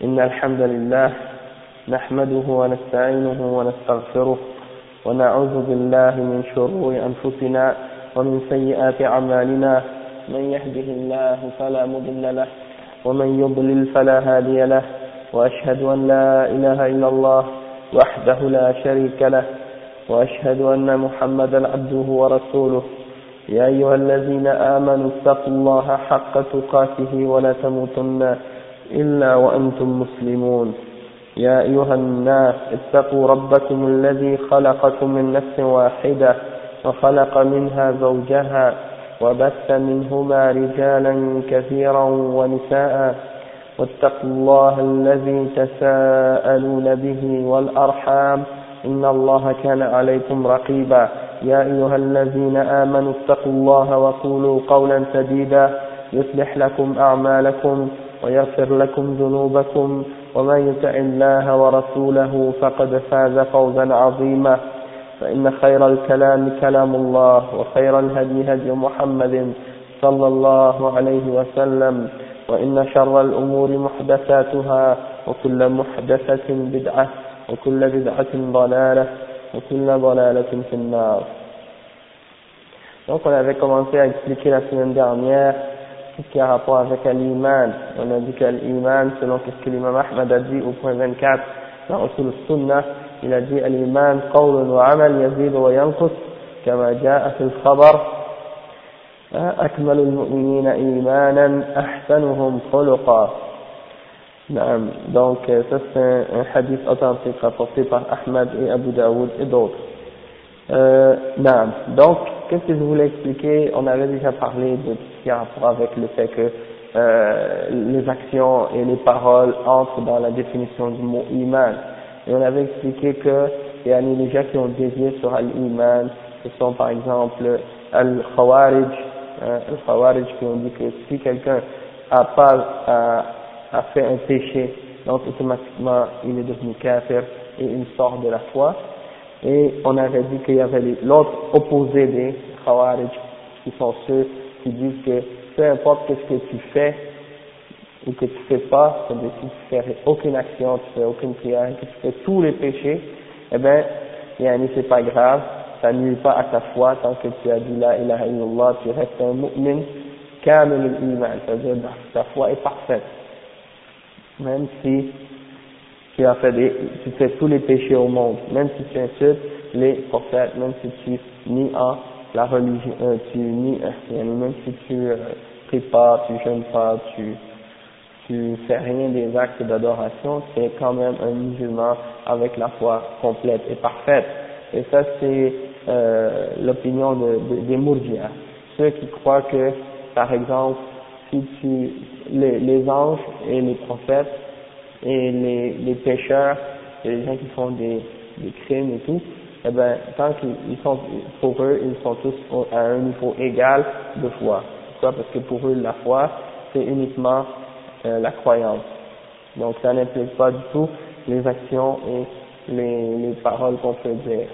إن الحمد لله نحمده ونستعينه ونستغفره ونعوذ بالله من شرور أنفسنا ومن سيئات أعمالنا من يهده الله فلا مضل له ومن يضلل فلا هادي له وأشهد أن لا إله إلا الله وحده لا شريك له وأشهد أن محمدا عبده ورسوله يا أيها الذين آمنوا اتقوا الله حق تقاته ولا تموتن إلا وأنتم مسلمون يا أيها الناس اتقوا ربكم الذي خلقكم من نفس واحدة وخلق منها زوجها وبث منهما رجالا كثيرا ونساء واتقوا الله الذي تساءلون به والأرحام إن الله كان عليكم رقيبا يا أيها الذين آمنوا اتقوا الله وقولوا قولا سديدا يصلح لكم أعمالكم ويغفر لكم ذنوبكم ومن يطع الله ورسوله فقد فاز فوزا عظيما فإن خير الكلام كلام الله وخير الهدي هدي محمد صلى الله عليه وسلم وإن شر الأمور محدثاتها وكل محدثة بدعة وكل بدعة ضلالة وكل ضلالة في النار. Donc on avait commencé à expliquer la semaine dernière tout ce qui a rapport avec l'iman. On a dit que l'iman, selon ce que l'imam Ahmad a dit au point 24 dans Usul al-Sunnah, il a dit l'iman qawlun wa amal yazid wa yanqus kama jaa fi al-khabar akmalu al-mu'minina imanan ahsanuhum khuluqa. Donc ça c'est un hadith authentique rapporté par Ahmad et Abu Daoud et d'autres. Donc qu'est-ce que je voulais expliquer? On avait déjà parlé de tout ce qui a rapport avec le fait que les actions et les paroles entrent dans la définition du mot iman. Et on avait expliqué que il y a les gens qui ont dévié sur l'iman, ce sont par exemple al-Khawarij, qui ont dit que si quelqu'un a fait un péché, donc automatiquement il est devenu kafir et il sort de la foi. Et on avait dit qu'il y avait l'autre opposé des Khawarij, qui sont ceux qui disent que peu importe ce que tu fais ou que tu fais pas, c'est-à-dire si tu fais aucune action, tu fais aucune prière, que tu fais tous les péchés, eh ben, c'est pas grave, ça nuit pas à ta foi tant que tu as dit la ilaha illallah, tu restes un mu'min kamil al-iman, c'est-à-dire ta foi est parfaite. Même si tu fais tous les péchés au monde, même si tu insultes les prophètes, même si tu nies en la religion, même si tu pries pas, tu jeûnes pas, tu fais rien des actes d'adoration, tu es quand même un musulman avec la foi complète et parfaite. Et ça c'est l'opinion des Murji'a, ceux qui croient que, par exemple, si les anges et les prophètes et les pécheurs et les gens qui font des crimes et tout, eh ben, tant qu'ils sont, pour eux, ils sont tous à un niveau égal de foi. Pourquoi? Parce que pour eux, la foi, c'est uniquement la croyance. Donc ça n'implique pas du tout les actions et les paroles qu'on peut dire.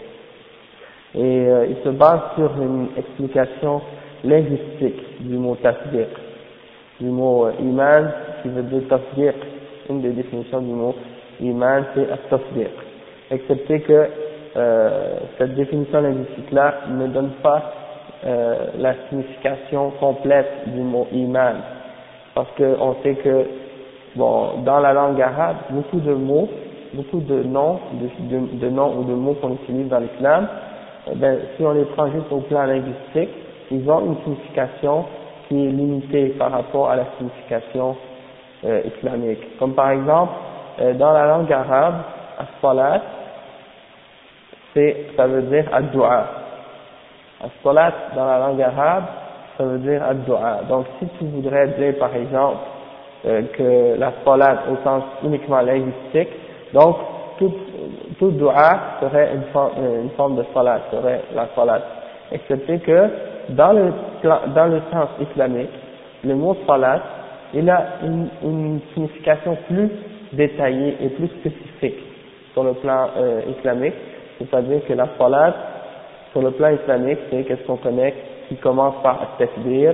Et il se base sur une explication linguistique du mot tasdiq, du mot iman, qui veut dire tasdiq. Une des définitions du mot iman, c'est at-tasdiq. Excepté que cette définition linguistique-là ne donne pas la signification complète du mot iman. Parce qu'on sait que, dans la langue arabe, beaucoup de mots, beaucoup de noms, de noms ou de mots qu'on utilise dans l'islam, si on les prend juste au plan linguistique, ils ont une signification qui est limitée par rapport à la signification islamique. Comme par exemple, dans la langue arabe, as-salat, ça veut dire ad-du'a. As-salat, dans la langue arabe, ça veut dire ad-du'a. Donc si tu voudrais dire par exemple que la salat au sens uniquement linguistique, donc tout du'a serait une forme de salat, serait la salat. Excepté que dans le sens islamique, le mot salat, il a une signification plus détaillée et plus spécifique sur le plan islamique, c'est-à-dire que la salat, sur le plan islamique, c'est qu'est-ce qu'on connaît, qui commence par at-takbir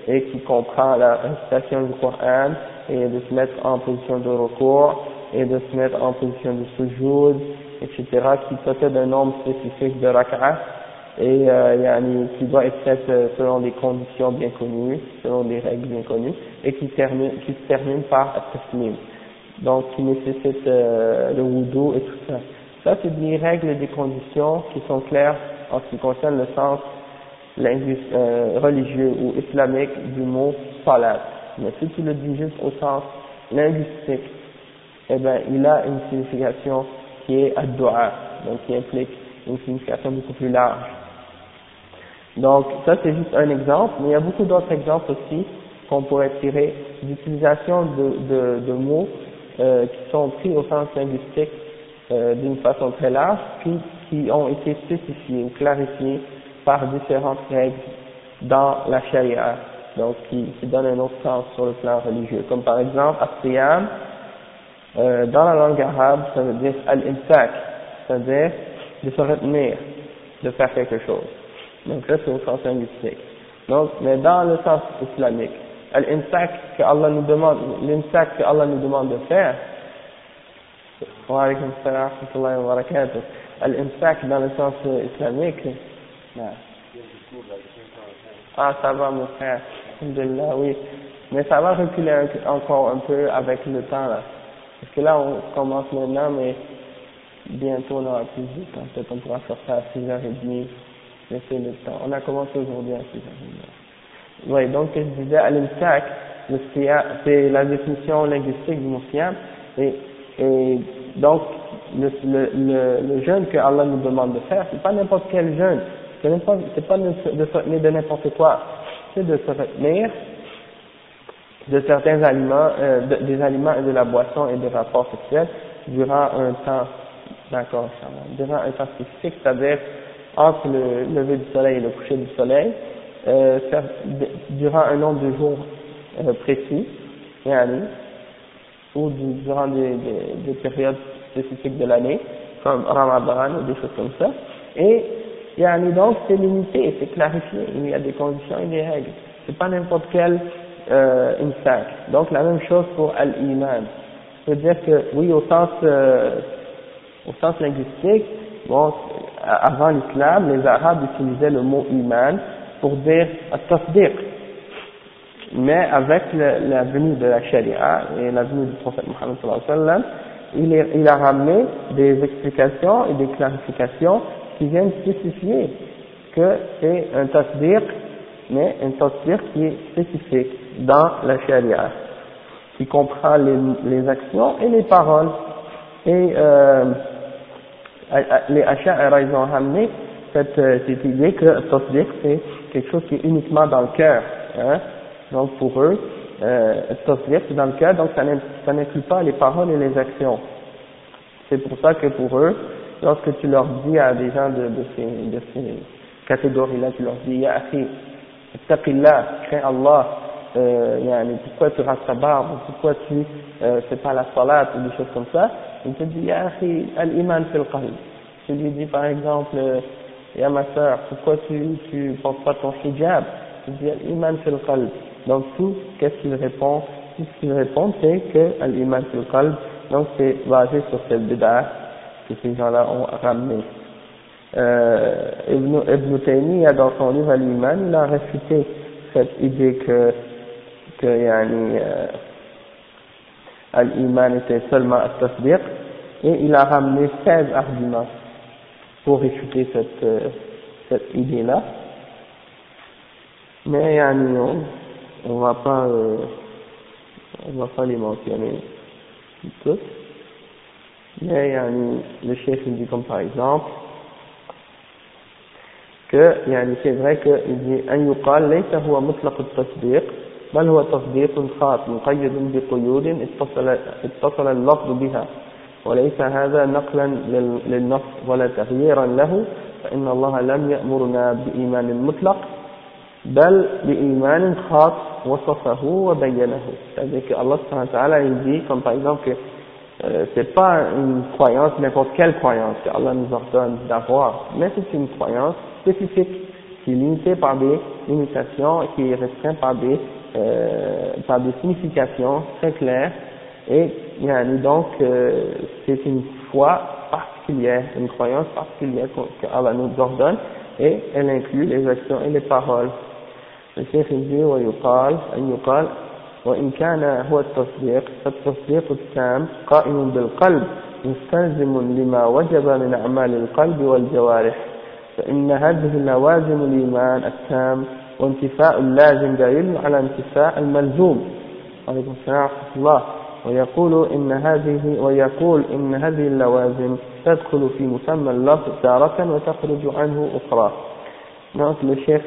et qui comprend la récitation du Coran et de se mettre en position de recours et de se mettre en position de sujoud, etc., qui possède un nombre spécifique de rak'ah et qui doit être fait selon des conditions bien connues, selon des règles bien connues, et qui se termine par at-taslim, donc qui nécessite le wudu et tout ça. Ça, c'est des règles et des conditions qui sont claires en ce qui concerne le sens religieux ou islamique du mot salat. Mais si tu le dis juste au sens linguistique, eh ben, il a une signification qui est ad-du'a, donc qui implique une signification beaucoup plus large. Donc, ça c'est juste un exemple, mais il y a beaucoup d'autres exemples aussi qu'on pourrait tirer d'utilisation de mots qui sont pris au sens linguistique d'une façon très large, puis qui ont été spécifiés ou clarifiés par différentes règles dans la charia, donc qui donnent un autre sens sur le plan religieux. Comme par exemple, as-siyam, dans la langue arabe, ça veut dire al-imsak, c'est-à-dire de se retenir, de faire quelque chose. Donc ça c'est au sens linguistique. Donc, mais dans le sens islamique, al-imsak que Allah nous demande, l'imsak que Allah nous demande de faire, wa alaykum assalam wa rahmatullahi wa barakatuh, al-imsak dans le sens islamique, ah ça va mon frère, alhamdulillah, oui, mais ça va reculer encore un peu avec le temps là, parce que là on commence maintenant, mais bientôt on aura plus de temps, peut-être on pourra faire ça à 6h30, laisser le temps, on a commencé aujourd'hui à 6h30. Oui, donc je disais al-imsak, c'est la définition linguistique du mot siyam, et donc le jeûne que Allah nous demande de faire, c'est pas n'importe quel jeûne, c'est pas de se retenir de n'importe quoi, c'est de se retenir de certains aliments, des aliments et de la boisson et des rapports sexuels durant un temps, d'accord, durant un temps spécifique, c'est-à-dire entre le lever du soleil et le coucher du soleil, durant un nombre de jours précis, ou durant des périodes spécifiques de l'année, comme Ramadan ou des choses comme ça, et donc c'est limité, c'est clarifié, il y a des conditions et des règles, c'est pas n'importe quel imsak. Donc la même chose pour al-iman, c'est-à-dire que oui au sens linguistique, bon, avant l'islam, les Arabes utilisaient le mot iman pour dire at-tasdiq, mais avec la venue de la charia et la venue du prophète Mohammed sallallahu alayhi wa sallam, il a ramené des explications et des clarifications qui viennent spécifier que c'est un tasdiq, mais un tasdiq qui est spécifique dans la charia, qui comprend les actions et les paroles. Et les Ash'ari, ils ont ramené cette idée que le tasdiq c'est quelque chose qui est uniquement dans le cœur, hein. Donc pour eux, le tasdiq c'est dans le cœur, donc ça n'inclut pas les paroles et les actions. C'est pour ça que pour eux, lorsque tu leur dis à des gens de ces catégories-là, tu leur dis ya akhi, ittaqillah, crains Allah, pourquoi tu rases ta barbe, pourquoi tu fais pas la salat ou des choses comme ça, il te dit ya akhi, al-iman fil qalb. Tu lui dis par exemple, ya ma soeur, pourquoi tu portes pas ton hijab, tu dis al-iman fil qalb. Donc tout, qu'est-ce qu'il répond? Tout ce qu'il répond, c'est que al-iman fil qalb, donc c'est basé sur cette bid'ah que ces gens-là ont ramené. Ibn Taymiyyah, dans son livre Al-Iman, il a réfuté cette idée que Al-Iman était seulement at-tasdiq, et il a ramené 16 arguments pour réfuter cette idée-là. Mais on va pas les mentionner toutes. Mais le chef il dit comme par exemple que c'est vrai qu'il dit أن يقال ليس هو مطلق التصديق بل هو تصديق خاص مقيد بقيود اتصل اللفظ بها وليس هذا نقلا للنص ولا تغييرا له فإن الله لم يأمرنا بإيمان مطلق بل بإيمان خاص وصفه وبينه. C'est-à-dire que Allah subhanahu wa ta'ala il dit comme par exemple que c'est pas une croyance, n'importe quelle croyance que Allah nous ordonne d'avoir, mais c'est une croyance spécifique qui est limité par des limitations, qui est restreint par des significations très claires, et donc c'est une foi particulière, une croyance particulière qu'Allah nous ordonne, et elle inclut les actions et les paroles. Le Cheikh dit ويقال وإن كان هو التصديق فالتصديق التام قائم بالقلب مستلزم لما وجب من أعمال القلب والجوارح فإن هذه لوازم الإيمان التام وانتفاء اللازم دليل على انتفاء الملزوم. عليكم السلام ورحمة الله. ويقول إن هذه اللوازم تدخل في مسمى اللفظ تارة وتخرج عنه أخرى. Donc le chef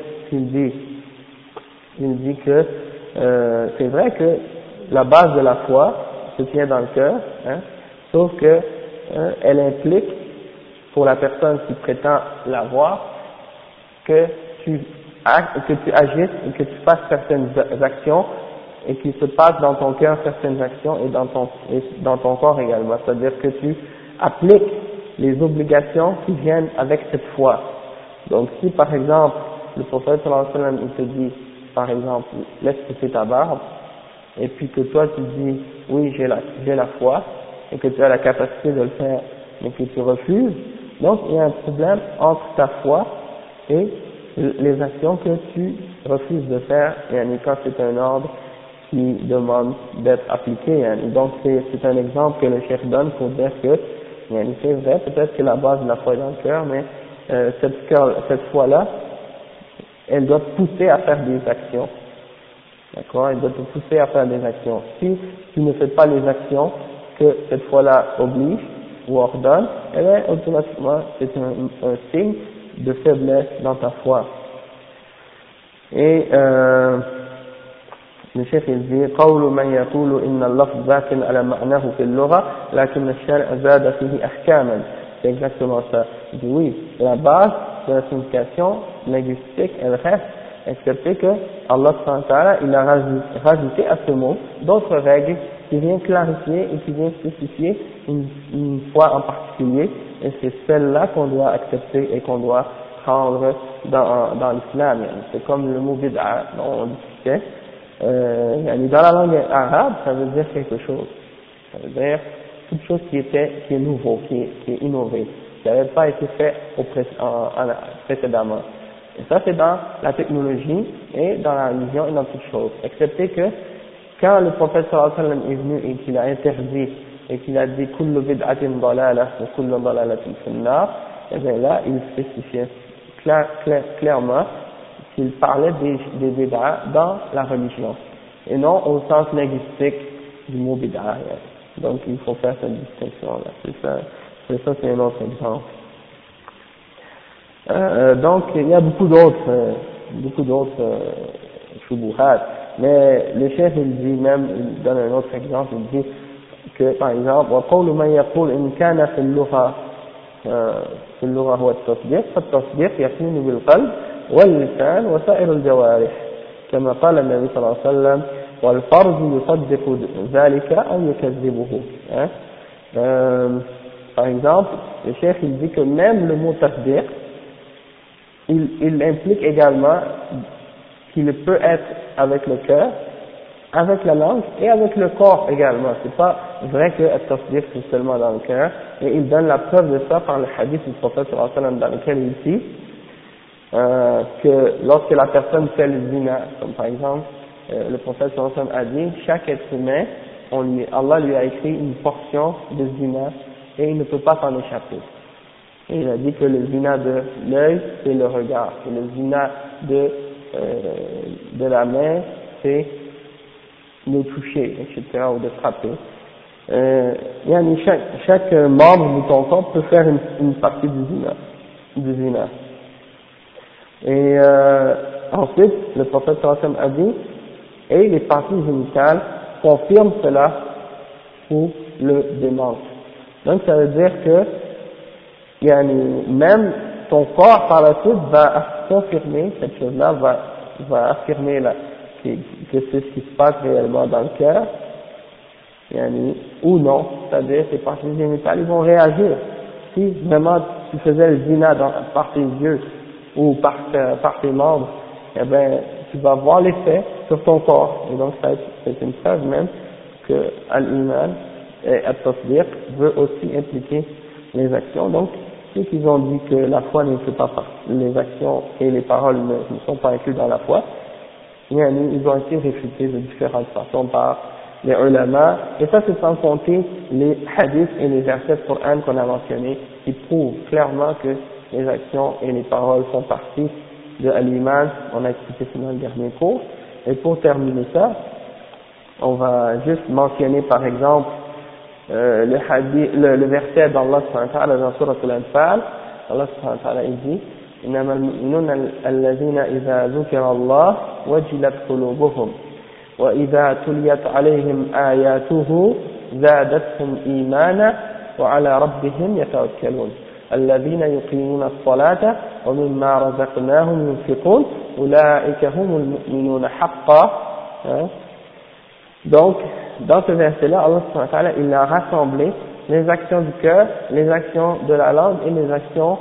il dit que c'est vrai que la base de la foi se tient dans le cœur, sauf que elle implique pour la personne qui prétend l'avoir que tu agisses et que tu fasses certaines actions et qu'il se passe dans ton cœur certaines actions et dans ton corps également, c'est-à-dire que tu appliques les obligations qui viennent avec cette foi. Donc si par exemple le prophète sallallahu alayhi wa sallam il te dit par exemple laisse pousser ta barbe et puis que toi tu dis oui j'ai la foi et que tu as la capacité de le faire mais que tu refuses, donc il y a un problème entre ta foi et les actions que tu refuses de faire, et quand c'est un ordre qui demande d'être appliqué. Donc c'est un exemple que le chef donne pour dire que c'est vrai, peut-être que la base de la foi est dans le cœur, mais cette foi-là, elle doit pousser à faire des actions. D'accord? Elle doit te pousser à faire des actions. Si tu ne fais pas les actions que cette foi-là oblige ou ordonne, eh bien automatiquement c'est un signe de faiblesse dans ta foi. Et le chef il dit قول من يقول إن اللفظ ذاك على معناه في اللغة لكن الشرع زاد فيه أحكاما. C'est exactement ça. Il dit oui, la base de la signification linguistique elle reste, excepté que Allah subhanahu wa ta'ala il a rajouté à ce mot d'autres règles qui viennent clarifier et qui viennent spécifier une foi en particulier, et c'est celle-là qu'on doit accepter et qu'on doit prendre dans l'islam. C'est comme le mot bid'a dont on discutait. Dans la langue arabe, ça veut dire quelque chose. Ça veut dire toute chose qui est nouveau, qui est innové, qui n'avait pas été fait précédemment. Et ça c'est dans la technologie et dans la religion et dans toutes choses. Excepté que quand le prophète sallallahu alayhi wa sallam est venu et qu'il a interdit et qu'il a dit kullu bid'atin dalalah wa kullu dalalatin fin-nar, et bien là il spécifiait clairement qu'il parlait des bid'a dans la religion et non au sens linguistique du mot bid'a. Donc il faut faire cette distinction là. C'est un autre exemple. Donc il y a beaucoup d'autres shubuhat, mais le chef il dit même, il donne un autre exemple, il dit que par exemple وقول من يقول إن كان في اللغة هو التصديق فالتصديق يكون بالقلب واللسان وسائر الجوارح كما قال النبي صلى الله عليه وسلم والفرج يصدق ذلك أو يكذبه. Par exemple, le chef il dit que même le mot tasdiq il implique également qu'il peut être avec le cœur, avec la langue et avec le corps également. C'est pas vrai que at-tasdiq c'est seulement dans le cœur, et il donne la preuve de ça par le hadith du prophète sallallahu alayhi wa sallam dans lequel il dit que lorsque la personne fait le zina, comme par exemple le prophète sallallahu alayhi wa sallam a dit chaque être humain, Allah lui a écrit une portion de zina et il ne peut pas s'en échapper. Et il a dit que le zina de l'œil c'est le regard, et le zina de la main c'est le toucher, etc., ou de frapper. Chaque membre de ton corps peut faire une partie du zina. Et ensuite, le prophète sallallahu alayhi wa sallam a dit, et les parties génitales confirment cela ou le démentent. Donc ça veut dire que même ton corps par la suite va confirmer cette chose-là, va affirmer que c'est ce qui se passe réellement dans le cœur, ou non, c'est-à-dire tes parties génitales ils vont réagir. Si vraiment tu faisais le zina par tes yeux ou par tes membres, eh ben, tu vas voir l'effet sur ton corps. Et donc, c'est une preuve même que al-iman et at-tasdiq veut aussi impliquer les actions. Donc, ceux qui ont dit que la foi ne fait pas partie, les actions et les paroles ne sont pas inclus dans la foi, ils ont été réfutés de différentes façons par les ulama, et ça c'est sans compter les hadiths et les versets du Coran qu'on a mentionnés, qui prouvent clairement que les actions et les paroles font partie de l'Iman. On a expliqué ça dans le dernier cours. Et pour terminer ça, on va juste mentionner par exemple le verset d'Allah subhanahu wa ta'ala dans Surah Al-Anfal. Allah subhanahu wa ta'ala dit إنما المؤمنون الذين إذا ذكر الله وجلت قلوبهم وإذا تليت عليهم آياته زادتهم إيمانا وعلى ربهم يتوكلون الذين يقيمون الصلاة ومما رزقناهم ينفقون أولئك هم المؤمنون حقا. Donc, dans ce verset-là, Allah subhanahu wa ta'ala, il a rassemblé les actions du cœur, les actions de la langue et les actions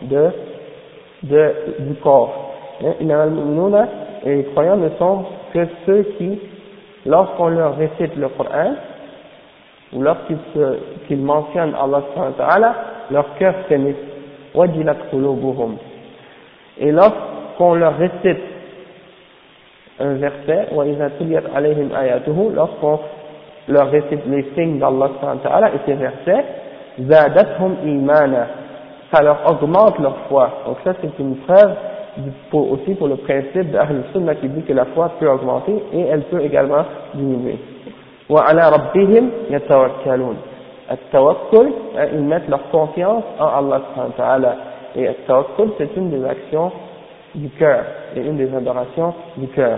du corps. Et les croyants ne sont que ceux qui, lorsqu'on leur récite le Coran, ou lorsqu'ils mentionnent Allah subhanahu wa ta'ala, leur cœur s'émeut. Wajilat qulubuhum. Et lorsqu'on leur récite un verset, wa idha tuliyat alayhim ayatuhu, lorsqu'on leur récite les signes d'Allah subhanahu wa ta'ala et ces versets, zadathum imana, ça leur augmente leur foi. Donc ça c'est une preuve aussi pour le principe d'Ahl Sunnah qui dit que la foi peut augmenter et elle peut également diminuer. Wa ala rabbihim yatawakkalun. At-tawakkul, ils mettent leur confiance en Allah subhanahu wa ta'ala. Et at-tawakkul, c'est une des actions du cœur, et une des adorations du cœur.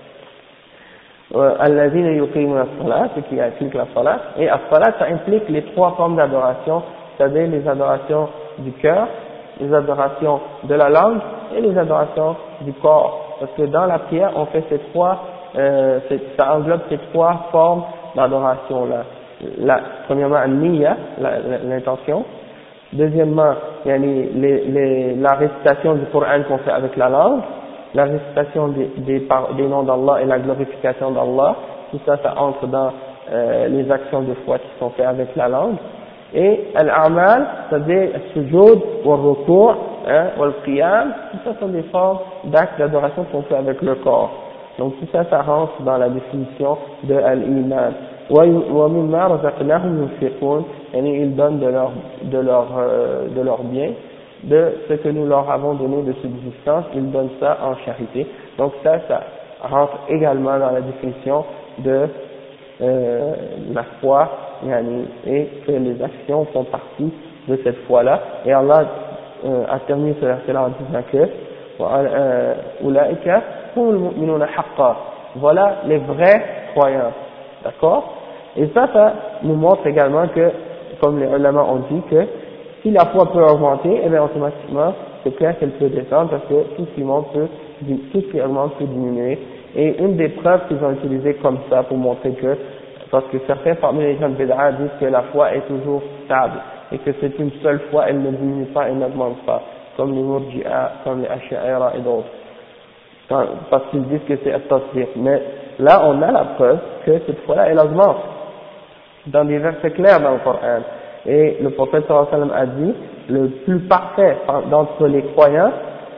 Alladhina yuqimuna as-salat, ce qui implique la salat. Et as-salat, ça implique les trois formes d'adoration, c'est-à-dire les adorations du cœur, les adorations de la langue et les adorations du corps. Parce que dans la prière, on fait ces trois, ça englobe ces trois formes d'adoration là. Premièrement, al-niyya, l'intention. Deuxièmement, il y a la récitation du Coran qu'on fait avec la langue, la récitation des noms d'Allah et la glorification d'Allah. Tout ça, ça entre dans les actions de foi qui sont faites avec la langue. Et al-a'mal, c'est-à-dire al-sujoud, wal-ruku', wal-qiyam, tout ça sont des formes d'actes d'adoration qu'on fait avec le corps. Donc tout ça, ça rentre dans la définition de al-iman. وَمِمَّا رَزَقْنَاهُمْ يُنْفِقُونَ, et ils donnent de leur bien, de ce que nous leur avons donné de subsistance, ils donnent ça en charité. Donc ça rentre également dans la définition de la foi, et que les actions font partie de cette foi-là. Et Allah a terminé ce verset-là en disant que أُولَئِكَ هُمُ الْمُؤْمِنُونَ حَقًّا, voilà les vrais croyants, d'accord? Et ça nous montre également que, comme les ulama ont dit, que si la foi peut augmenter, eh bien automatiquement, c'est clair qu'elle peut descendre parce que tout ce qui augmente peut diminuer. Et une des preuves qu'ils ont utilisées comme ça pour montrer que, parce que certains parmi les gens de Bid'a disent que la foi est toujours stable et que c'est une seule foi, elle ne diminue pas et n'augmente pas, comme les Murji'a, comme les Ash'a'ira et d'autres. Parce qu'ils disent que c'est at-tasdiq. Mais là, on a la preuve que cette foi-là, elle augmente dans des versets clairs dans le Coran. Et le prophète sallallahu alayhi wa sallam a dit, le plus parfait d'entre les croyants,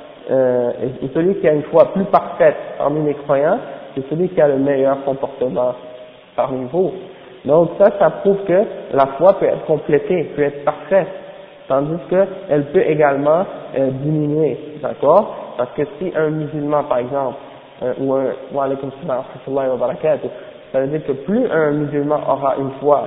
et celui qui a une foi plus parfaite parmi les croyants, c'est celui qui a le meilleur comportement parmi vous. Donc ça prouve que la foi peut être complétée, peut être parfaite, tandis qu'elle peut également diminuer, d'accord? Parce que si un musulman, par exemple, wa alaykum salam wa rahmatullahi wa barakatuh, ça veut dire que plus un musulman aura une foi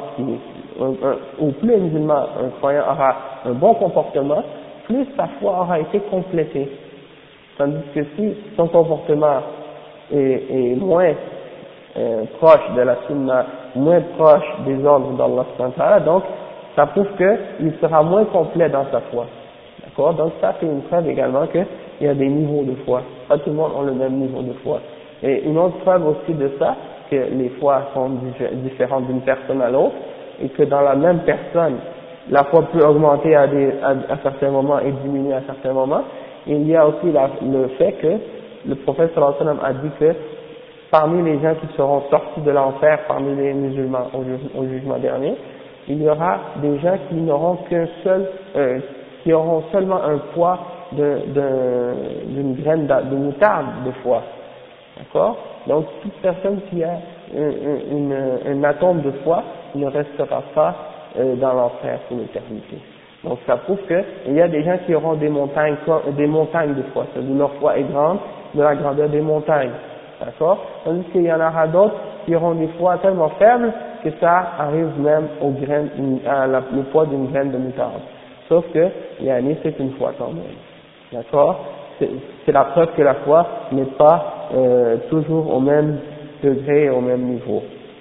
ou plus un musulman, un croyant aura un bon comportement, plus sa foi aura été complétée. Tandis que si son comportement est moins proche de la sunna, moins proche des ordres d'Allah subhanahu wa ta'ala, donc ça prouve qu'il sera moins complet dans sa foi. D'accord? Donc ça c'est une preuve également qu'il y a des niveaux de foi. Pas tout le monde a le même niveau de foi. Et une autre preuve aussi de ça, que les foi sont différentes d'une personne à l'autre, et que dans la même personne, la foi peut augmenter à certains moments et diminuer à certains moments, il y a aussi le fait que le prophète sallallahu alayhi wa sallam a dit que parmi les gens qui seront sortis de l'enfer, parmi les musulmans au jugement dernier, il y aura des gens qui n'auront qui auront seulement un poids d'une graine de moutarde de foi. D'accord? Donc toute personne qui a un atome de foi ne restera pas dans l'enfer pour l'éternité. Donc ça prouve qu'il y a des gens qui auront des montagnes de foi, c'est-à-dire leur foi est grande, de la grandeur des montagnes. D'accord? Tandis qu'il y en aura d'autres qui auront des foi tellement faibles que ça arrive même le poids d'une graine de moutarde. Sauf que, c'est une foi quand même. D'accord? C'est la preuve que la foi n'est pas toujours au même degré, au même niveau.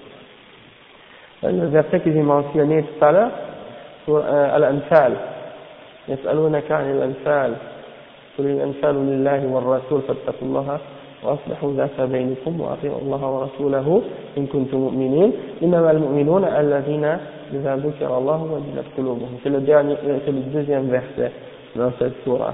Le verset que j'ai mentionné tout à l'heure, sur Al-Anfal, يسألونك عن الأنفال قل الأنفال لله والرسول فاتقوا الله وأصلحوا ذات بينكم وأطيعوا الله ورسوله إن كنتم مؤمنين إنما المؤمنون الذين إذا ذكر الله وجلت قلوبهم. C'est le deuxième verset dans cette sourate.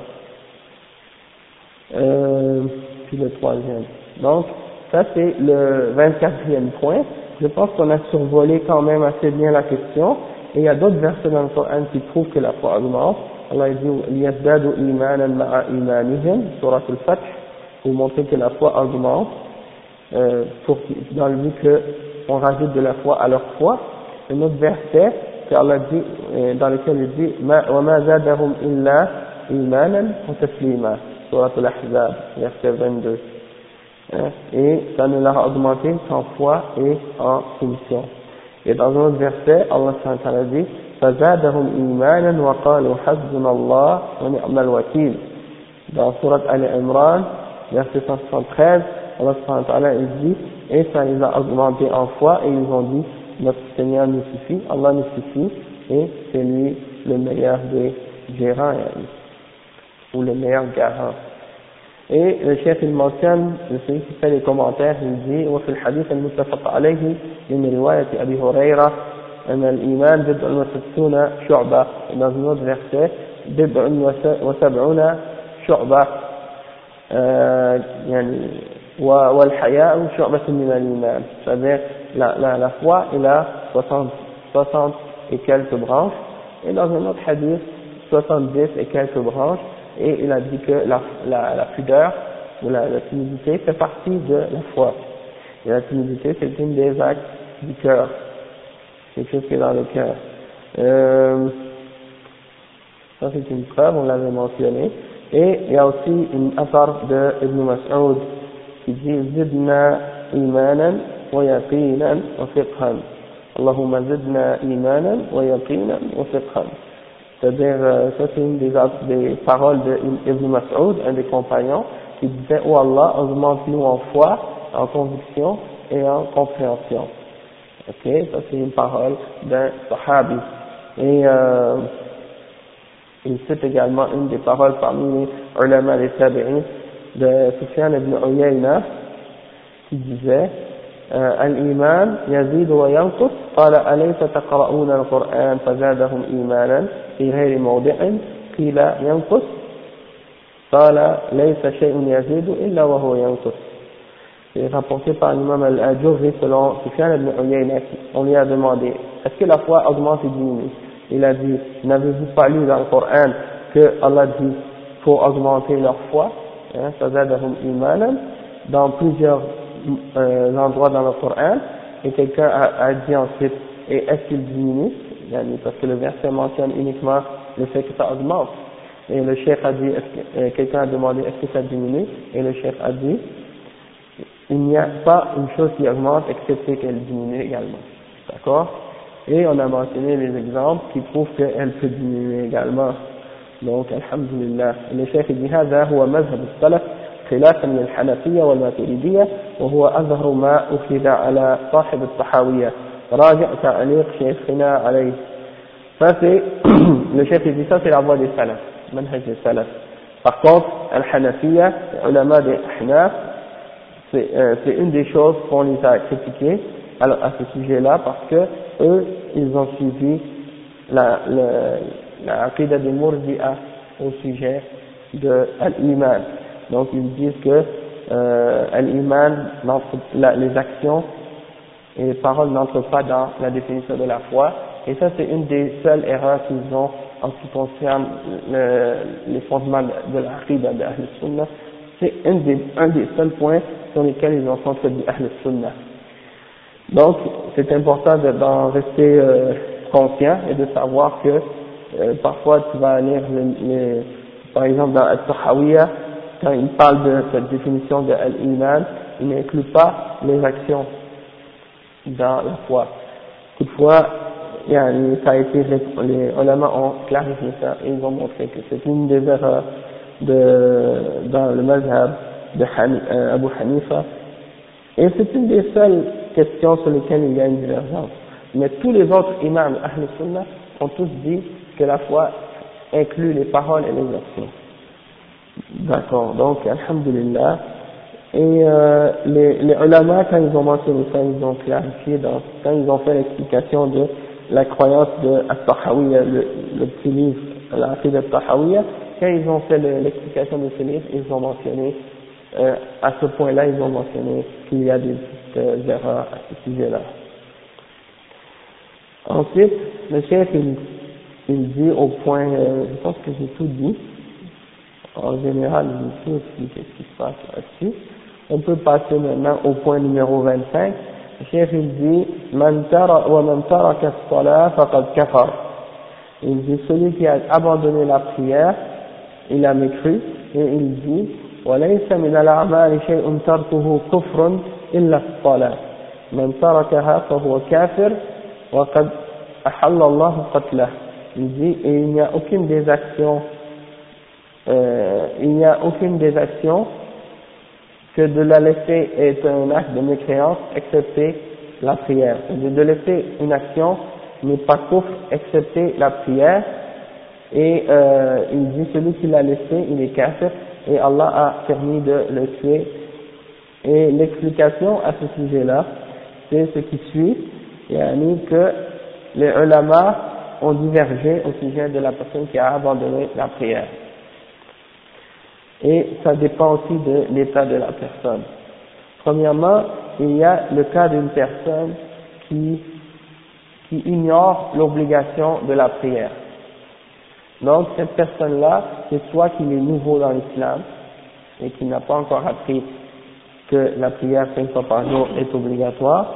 Puis le troisième. Donc, ça c'est le 24e point. Je pense qu'on a survolé quand même assez bien la question. Et il y a d'autres versets dans le Coran qui prouvent que la foi augmente. Allah dit لِيَزْدَادُوا إِيمَانًا مَعَ إِيمَانِهِمْ Surat al-Fath, pour montrer que la foi augmente, dans le but qu'on rajoute de la foi à leur foi. Un autre verset que Allah dit, dans lequel il dit وَمَا زَادَهُمْ إِلَّا إِيمَانًا وَتَسْلِيمًا Surat al-Ahzab, verset 22. Et ça ne leur a augmenté qu'en foi et en soumission. Et dans un autre verset, Allah dit فَزَادَهُمْ إِيمَانًا وَقَالُوا حَسْبُنَا اللَّهُ وَنِعْمَ الْوَكِيلُ. Dans Surat Al-Imran, verset 173, Allah il dit, et ça les a augmentés en foi, et ils ont dit, notre Seigneur nous suffit, Allah nous suffit, et c'est lui le meilleur des gérants, ou le meilleur garant. Et le chef il mentionne, celui qui fait les commentaires, il dit وفي الحديث المتفق عليه من رواية أبي هريرة أن الإيمان بضع وستون شعبة. Dans un autre verset بضع وسبعون شعبة يعني والحياء شعبة من الإيمان. C'est-à-dire la foi il a 60 et quelques branches, et dans un autre hadith 70 et quelques branches. Et il a dit que la pudeur ou la timidité fait partie de la foi. Et la timidité, c'est une des actes du cœur. C'est quelque chose qui est dans le cœur. Ça, c'est une preuve, on l'avait mentionné. Et il y a aussi une affaire de Ibn Mas'ud qui dit Zidna imanan wa yaqinan wa fiqhan. Allahumma zidna imanan wa yaqinan wa fiqhan. C'est-à-dire, ça c'est une des paroles d'Ibn Mas'ud, un des compagnons, qui disait, oh Allah, augmente-nous en foi, en conviction et en compréhension. Ok, ça c'est une parole d'un sahabi. Et il cite également une des paroles parmi les ulama des tabi'in de Sufyan ibn Uyayna, qui disait, الإيمان يزيد وينقص قال أليس تقرؤون القرآن فزادهم إيمانا في غير موضع قيل ينقص قال ليس شيء يزيد إلا وهو ينقص. C'est rapporté par l'imam al-Ajurri selon Sufyan ibn Uyayna. On lui a demandé est-ce que la foi augmente et diminue? Il a dit n'avez-vous pas lu dans le Coran que Allah dit faut augmenter leur foi, فزادهم إيمانا, dans plusieurs endroits dans le Coran, et quelqu'un a dit ensuite et est-ce qu'il diminue, parce que le verset mentionne uniquement le fait que ça augmente, et le cheikh a dit quelqu'un a demandé est-ce que ça diminue, et le cheikh a dit il n'y a pas une chose qui augmente excepté qu'elle diminue également, d'accord, et on a mentionné les exemples qui prouvent qu'elle peut diminuer également. Donc alhamdulillah, le cheikh dit هذا هو مذهب السلف خلافا للحنفية والماتريدية وهو أظهر ما أخذ على صاحب الطحاوية راجع تعليق شيخنا عليه. Ça c'est le chef dit ça c'est la voie des salaf, manhaj des salaf. Par contre al-Hanafiya, les ulama des Ahnaf, c'est une des choses qu'on les a critiquées à ce sujet-là parce que eux ils ont suivi la aqida des Murji'a au sujet de Al-Iman. Donc ils disent que Al-Iman, les actions et les paroles n'entrent pas dans la définition de la foi, et ça c'est une des seules erreurs qu'ils ont en ce qui concerne les fondements de la Aqidah de Ahl Sunnah. C'est un des seuls points sur lesquels ils ont contredit Ahl Sunnah. Donc c'est important d'en rester conscient et de savoir que parfois tu vas lire par exemple dans Al-Tahawiyya, quand il parle de cette définition de Al-Iman, il n'inclut pas les actions dans la foi. Toutefois, ça a été, les ulama ont clarifié ça et ils ont montré que c'est une des erreurs dans le mazhab de Abu Hanifa, et c'est une des seules questions sur lesquelles il y a une divergence. Mais tous les autres imams Ahl Sunnah ont tous dit que la foi inclut les paroles et les actions. D'accord, donc alhamdulillah. Et les ulama, quand ils ont mentionné ça, ils ont clarifié quand ils ont fait l'explication de la croyance de At-Tahawiyya, le petit livre, l'Aqid At-Tahawiyya, quand ils ont fait l'explication de ce livre, ils ont mentionné, à ce point-là, ils ont mentionné qu'il y a des petites erreurs à ce sujet-là. Ensuite, le chef, il dit au point, je pense que j'ai tout dit, en général, j'ai tout expliqué ce qui se passe là-dessus. On peut passer maintenant au point numéro 25. Le chef, il dit, Man taraka as-salat faqad kafar. Il dit, celui qui a abandonné la prière, il a mécru, et il dit, وَلَيْسَ مِنَ الْأَعْمَالِ شَيْءٌ تَرْكُهُ كُفْرٌ إِلَّا الصَّلَاةِ مَنْ تَرَكَهَا فَهُوَ كَافِرٌ وَقَدْ أَحَلَّ اللَّهُ قَتْلَهُ. Il dit, et il n'y a aucune des actions que de la laisser est un acte de mécréance, excepté la prière. De laisser une action n'est pas kufr, excepté la prière, et il dit celui qui l'a laissé, il est kafir, et Allah a permis de le tuer. Et l'explication à ce sujet-là, c'est ce qui suit, yani que les ulama ont divergé au sujet de la personne qui a abandonné la prière. Et ça dépend aussi de l'état de la personne. Premièrement, il y a le cas d'une personne qui ignore l'obligation de la prière. Donc cette personne-là, c'est soit qu'il est nouveau dans l'islam et qu'il n'a pas encore appris que la prière 5 fois par jour est obligatoire,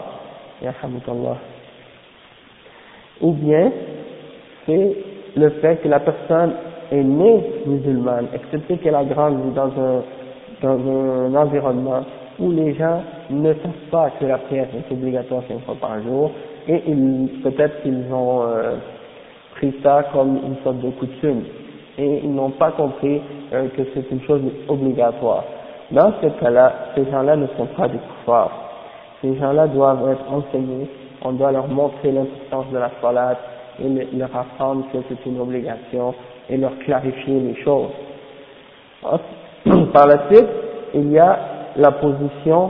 ou bien c'est le fait que la personne est née musulmane, excepté qu'elle a grandi dans un environnement où les gens ne savent pas que la prière est obligatoire 5 fois par jour, et peut-être qu'ils ont pris ça comme une sorte de coutume, et ils n'ont pas compris que c'est une chose obligatoire. Dans ce cas-là, ces gens-là ne sont pas des kuffars. Ces gens-là doivent être enseignés, on doit leur montrer l'importance de la salat, et leur apprendre que c'est une obligation, et leur clarifier les choses. Par la suite, il y a la position,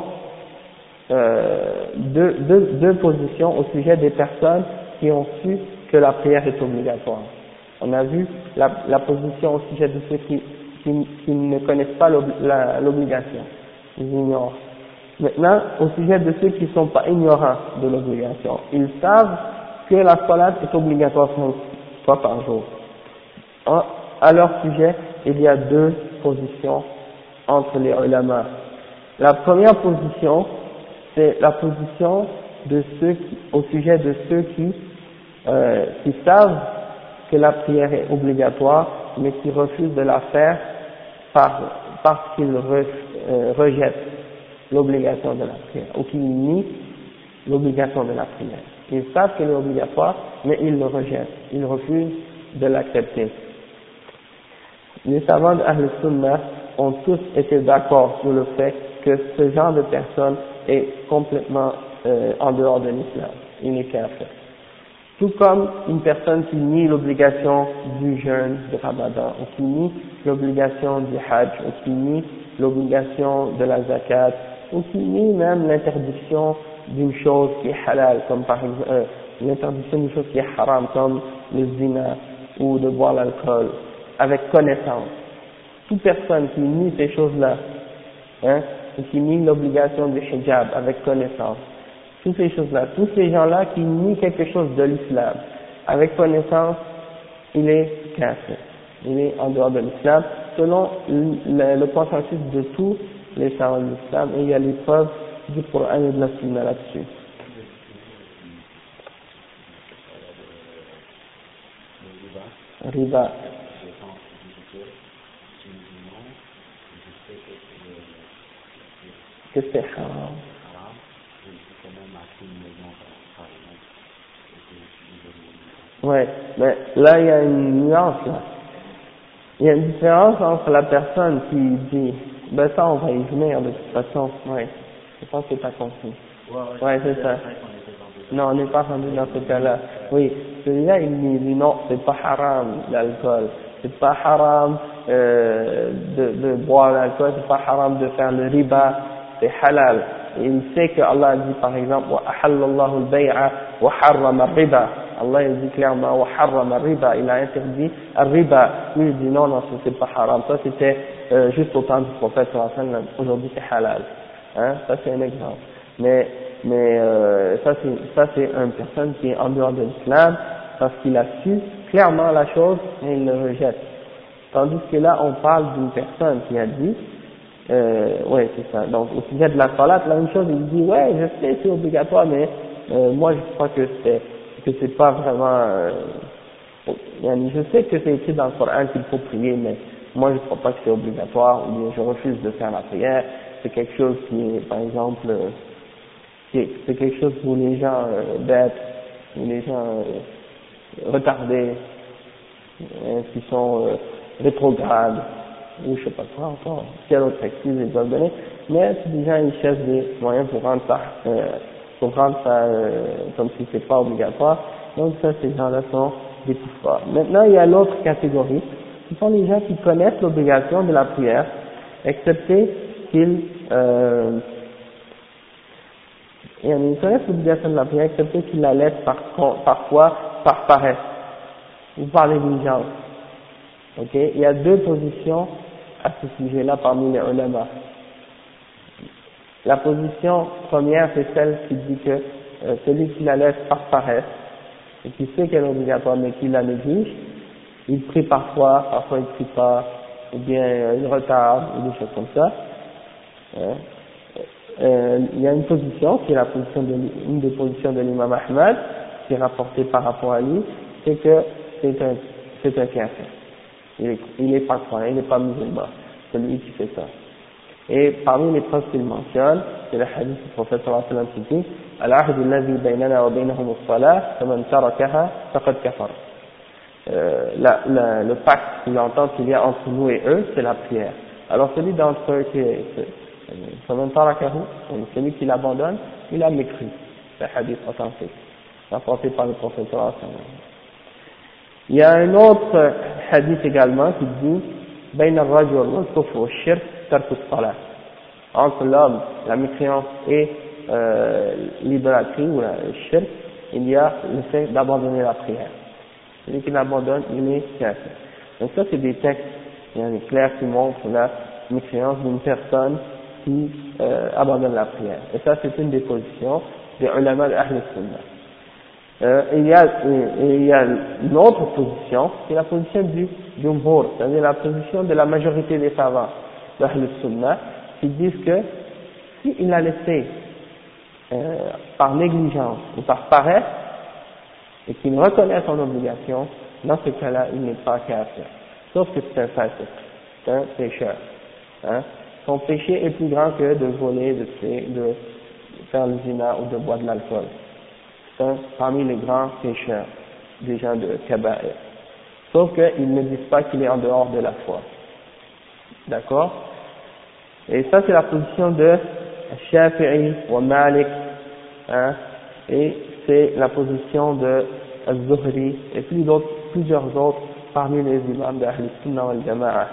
deux positions au sujet des personnes qui ont su que la prière est obligatoire. On a vu la position au sujet de ceux qui ne connaissent pas l'obligation, ils ignorent. Maintenant, au sujet de ceux qui ne sont pas ignorants de l'obligation, ils savent que la salat est obligatoire 5 fois par jour. À leur sujet, il y a deux positions entre les ulama. La première position, c'est la position de au sujet de ceux qui savent que la prière est obligatoire, mais qui refusent de la faire parce qu'ils rejettent l'obligation de la prière, ou qu'ils nient l'obligation de la prière. Ils savent qu'elle est obligatoire, mais ils le rejettent, ils refusent de l'accepter. Les savants d'Ahl Sunnah ont tous été d'accord sur le fait que ce genre de personne est complètement en dehors de l'islam, il est kafir. Tout comme une personne qui nie l'obligation du jeûne de Ramadan, ou qui nie l'obligation du Hajj, ou qui nie l'obligation de la zakat, ou qui nie même l'interdiction d'une chose qui est halal, comme par exemple l'interdiction d'une chose qui est haram, comme le zina ou de boire l'alcool, avec connaissance. toute personne qui nie ces choses-là, hein, et qui nie l'obligation du hijab avec connaissance, toutes ces choses-là, tous ces gens-là qui nient quelque chose de l'islam avec connaissance, il est kafir, il est en dehors de l'islam, selon le consensus de tous les savants de l'islam, et il y a les preuves du Coran et de la Sunna là-dessus. Riba. Que c'est haram. Ouais, mais là il y a une nuance là. Il y a une différence entre la personne qui dit, ben ça on va y venir de toute façon, ouais. Je pense que tu as compris. Ouais, c'est ça. Non, on n'est pas rendu dans ce cas-là. Oui, celui-là il dit non, c'est pas haram l'alcool, c'est pas haram de boire l'alcool, c'est pas haram de faire le riba, c'est halal. Et il sait que Allah a dit par exemple wa ahallallahu al-bay'a wa harrama al-riba. Allah il dit clairement wa harrama al-riba, il a interdit al-riba. Lui il dit non, non, c'est pas haram. Ça c'était juste au temps du prophète sallallahu alayhi wa sallam. Aujourd'hui c'est halal. Hein, ça c'est un exemple. Mais ça c'est une personne qui est en dehors de l'islam parce qu'il a su clairement la chose et il le rejette. Tandis que là on parle d'une personne qui a dit ouais c'est ça. Donc au sujet de la salat, la même chose, il dit ouais je sais c'est obligatoire mais moi je crois que c'est pas vraiment je sais que c'est écrit dans le Coran qu'il faut prier mais moi je crois pas que c'est obligatoire ou bien je refuse de faire la prière. C'est quelque chose qui est par exemple c'est quelque chose pour les gens bêtes, pour les gens retardés, qui sont rétrogrades, ou je sais pas quoi encore, quelle autre excuse ils doivent donner, mais c'est des gens ils cherchent des moyens pour rendre ça, comme si c'est pas obligatoire, donc ça ces gens-là sont des kuffars. Maintenant il y a l'autre catégorie, ce sont les gens qui connaissent l'obligation de la prière, excepté qu'ils et ils connaissent l'obligation de la prière, excepté qu'ils la laissent parfois par paresse ou par négligence. Ok, il y a deux positions à ce sujet-là parmi les ulama. La position première, c'est celle qui dit que celui qui la laisse par paresse et qui sait qu'elle est obligatoire mais qui la néglige, il prie parfois il prie pas, ou bien il retarde, ou des choses comme ça. Hein. Il y a une position, qui est une des positions de l'imam Ahmad, qui est rapportée par rapport à lui, c'est que c'est un kafir. Il est pas croyant, il n'est pas musulman, celui qui fait ça. Et parmi les preuves qu'il mentionne, c'est le hadith du prophète sallallahu alayhi wa sallam qui dit Al-ahdu alladhi baynana wa baynahum as-salah, faman tarakaha faqad kafar. Le pacte, l'entente qu'il y a entre nous et eux, c'est la prière. Alors celui d'entre eux qui est faman tarakahu, celui qui l'abandonne, il a mécru. C'est un hadith authentique, rapporté par le prophète sallallahu alayhi wa sallam. Il y a un autre hadith également qui dit بين الرجل والكفر والشرك ترك الصلاة. Entre l'homme, la mécréance et l'idolâtrie ou le shirk, il y a le fait d'abandonner la prière. Celui qui l'abandonne, il est kafir. Donc ça c'est des textes clairs qui montrent la mécréance d'une personne qui abandonne la prière. Et ça c'est une des positions des ulama de Ahl Sunnah. Il y a une autre position, c'est la position du Jumhur, c'est-à-dire la position de la majorité des savants d'Ahl Sunnah, qui disent que s'il a laissé par négligence ou par paresse, et qu'il reconnaît son obligation, dans ce cas-là, il n'est pas kafir. Sauf que c'est un fasiq, c'est un pécheur. Hein. Son péché est plus grand que de voler, de tuer, de faire le zina ou de boire de l'alcool. Parmi les grands pécheurs, des gens de Kaba'ir. Sauf qu'ils ne disent pas qu'il est en dehors de la foi. D'accord? Et ça c'est la position de Shafi'i ou Malik, hein, et c'est la position de Al-Zuhri et plusieurs autres parmi les imams de Ahl Sunnah wal Jama'a.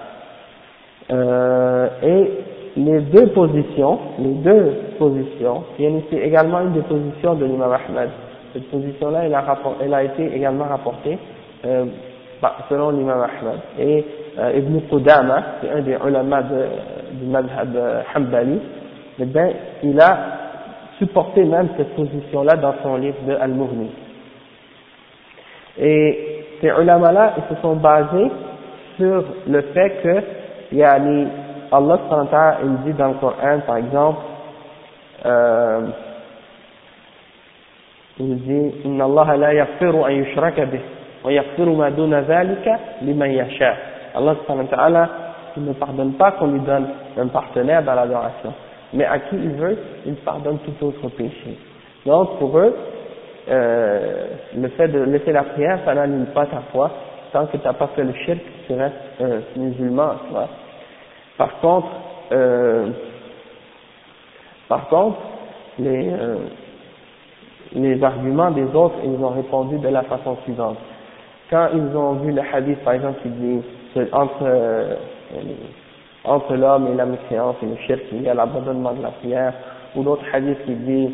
Et les deux positions, il y a ici également une des positions de l'imam Ahmad. Cette position-là, elle a été également rapportée selon l'imam Ahmad. Et Ibn Qudama, c'est un des ulama du madhab Hanbali, eh bien, il a supporté même cette position-là dans son livre de Al-Mughni. Et ces ulama-là, ils se sont basés sur le fait que, yani, Allah subhanahu wa ta'ala, il dit dans le Coran, par exemple, il dit, Inna Allah la yaghfiru an yushraka bih, wa yaghfiru ma duna dhalika liman yasha. Allah subhanahu wa ta'ala, il ne pardonne pas qu'on lui donne un partenaire dans l'adoration. Mais à qui il veut, il pardonne tout autre péché. Donc, pour eux, le fait de laisser la prière, ça n'annule pas ta foi. Tant que tu n'as pas fait le shirk, tu restes musulman, tu vois. Par contre, les arguments des autres, ils ont répondu de la façon suivante. Quand ils ont vu le hadith, par exemple, qui dit entre l'homme et la mécréance et le shirk, il y a l'abandonnement de la prière, ou l'autre hadith qui dit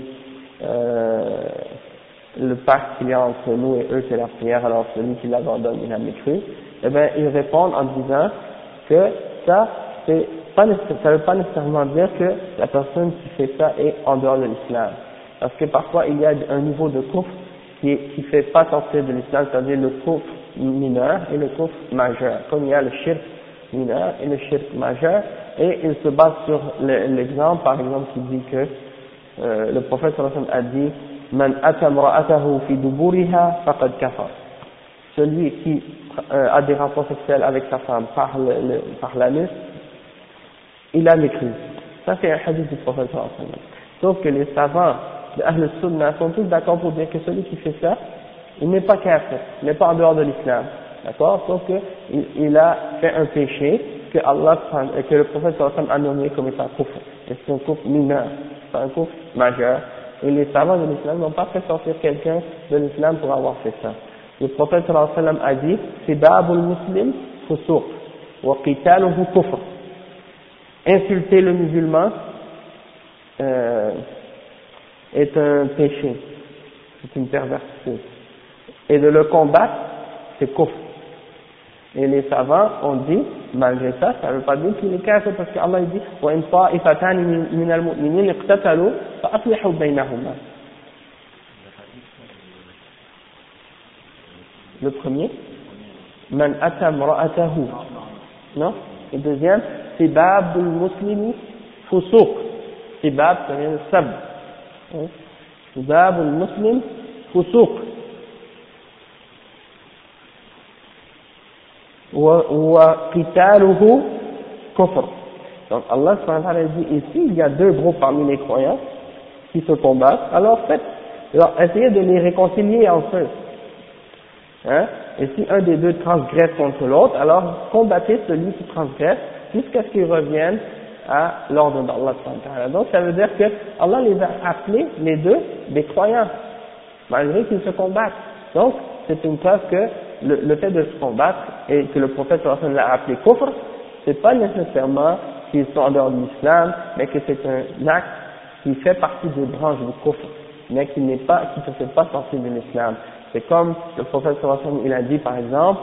le pacte qu'il y a entre nous et eux, c'est la prière, alors celui qui l'abandonne, il a mécru, eh bien, ils répondent en disant que ça veut pas nécessairement dire que la personne qui fait ça est en dehors de l'islam. Parce que parfois, il y a un niveau de kufr qui fait pas sortir de l'islam, c'est-à-dire le kufr mineur et le kufr majeur. Comme il y a le shirk mineur et le shirk majeur, et il se base sur l'exemple, par exemple, qui dit que le prophète sallallahu alayhi wa sallam a dit Man ata imra'atahu fi duburiha faqad kafar. Celui qui a des rapports sexuels avec sa femme par l'anus, il a mécru. Ça c'est un hadith du prophète sallallahu alayhi wa sallam. Sauf que les savants de Ahl Sunnah sont tous d'accord pour dire que celui qui fait ça, il n'est pas kafir, il n'est pas en dehors de l'islam. D'accord? Sauf qu'il a fait un péché que le prophète sallallahu alayhi wa sallam a nommé comme étant kufr. Et c'est un kufr mineur, c'est un kufr majeur. Et les savants de l'islam n'ont pas fait sortir quelqu'un de l'islam pour avoir fait ça. Le prophète sallallahu alayhi wa sallam a dit Sibabul muslim fusuq wa qitaluhu kufr. Insulter le musulman est un péché, c'est une perversité. Et de le combattre, c'est kufr. Et les savants ont dit, malgré ça, ça ne veut pas dire qu'il est kafir, parce qu'Allah dit وَإِنْ طَائِفَتَانِ مِنَ الْمُؤْمِنِينَ اقْتَتَلُوا فَأَصْلِحُوا بَيْنَهُمَا. Le premier, Man ata imra'atahu. Non? Le deuxième, Sibabul muslimi fusuq. Sibab, ça vient de sab. Sibabul muslim fusuq. وَقِتَالُهُ كُفْرٌ. Donc Allah subhanahu wa ta'ala dit ici, il y a deux groupes parmi les croyants qui se combattent, alors essayez de les réconcilier entre eux. Hein? Et si un des deux transgresse contre l'autre, alors combattez celui qui transgresse jusqu'à ce qu'il revienne à l'ordre d'Allah subhanahu wa ta'ala. Donc ça veut dire que Allah les a appelés, les deux, des croyants, malgré qu'ils se combattent. Donc c'est une preuve que le fait de se combattre et que le prophète sallallahu alayhi wa sallam l'a appelé kufr, c'est pas nécessairement qu'ils sont en dehors de l'islam, mais que c'est un acte qui fait partie des branches du kufr, mais qui ne fait pas sortir de l'islam. C'est comme le prophète sallallahu alayhi wa sallam, il a dit par exemple,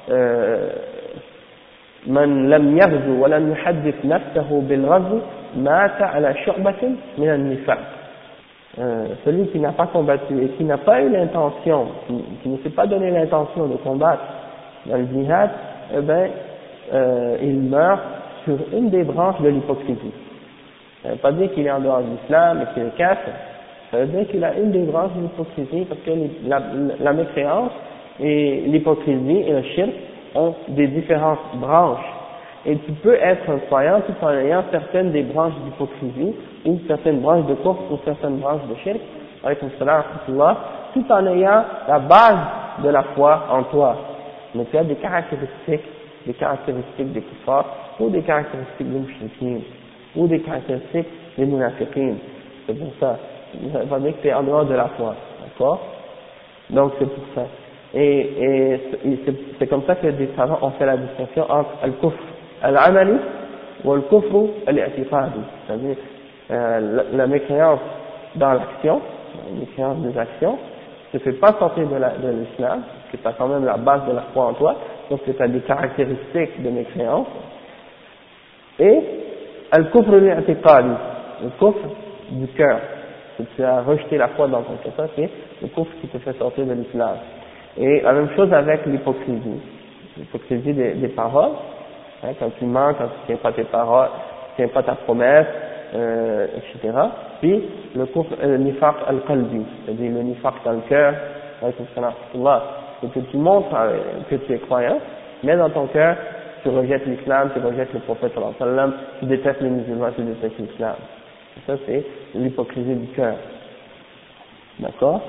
Man lam yaghzu wa lam yuhaddith nafsahu bil ghazw mata ala shu'batin min an-nifaq. Celui qui n'a pas combattu et qui n'a pas eu l'intention, qui ne s'est pas donné l'intention de combattre dans le jihad, eh ben, il meurt sur une des branches de l'hypocrisie. Ça ne veut pas dire qu'il est en dehors de l'islam et qu'il est kafir. Ça veut dire qu'il a une des branches de l'hypocrisie parce que la mécréance et l'hypocrisie et le shirk ont des différentes branches. Et tu peux être un croyant tout en ayant certaines des branches d'hypocrisie, ou certaines branches de kufr, ou certaines branches de shirk, tout en ayant la base de la foi en toi. Mais tu as des caractéristiques des kuffars, ou des caractéristiques des mushrikin, ou des caractéristiques des munafiqin. C'est pour ça. Ça veut dire que tu es en dehors de la foi. D'accord? Donc c'est pour ça. Et c'est comme ça que des savants ont fait la distinction entre al-kufr al-amali ou al-kufr al-i'tiqadi, c'est-à-dire la mécréance dans l'action, la mécréance des actions, ne te fait pas sortir de l'islam, parce que tu as quand même la base de la foi en toi, donc tu as des caractéristiques de mécréance, et al-kufr al-i'tiqadi, le kufr du cœur, que tu as rejeté la foi dans ton cœur, ça c'est le kufr qui te fait sortir de l'islam. Et la même chose avec l'hypocrisie des paroles, hein, quand tu mens, quand tu tiens pas tes paroles, tu tiens pas ta promesse, etc. Puis le nifaq al-qalbi, c'est-à-dire le nifaq dans le cœur, c'est que tu montres que tu es croyant, mais dans ton cœur, tu rejettes l'islam, tu rejettes le prophète sallallahu alayhi wa sallam, tu détestes les musulmans, tu détestes l'islam. Ça c'est l'hypocrisie du cœur. D'accord?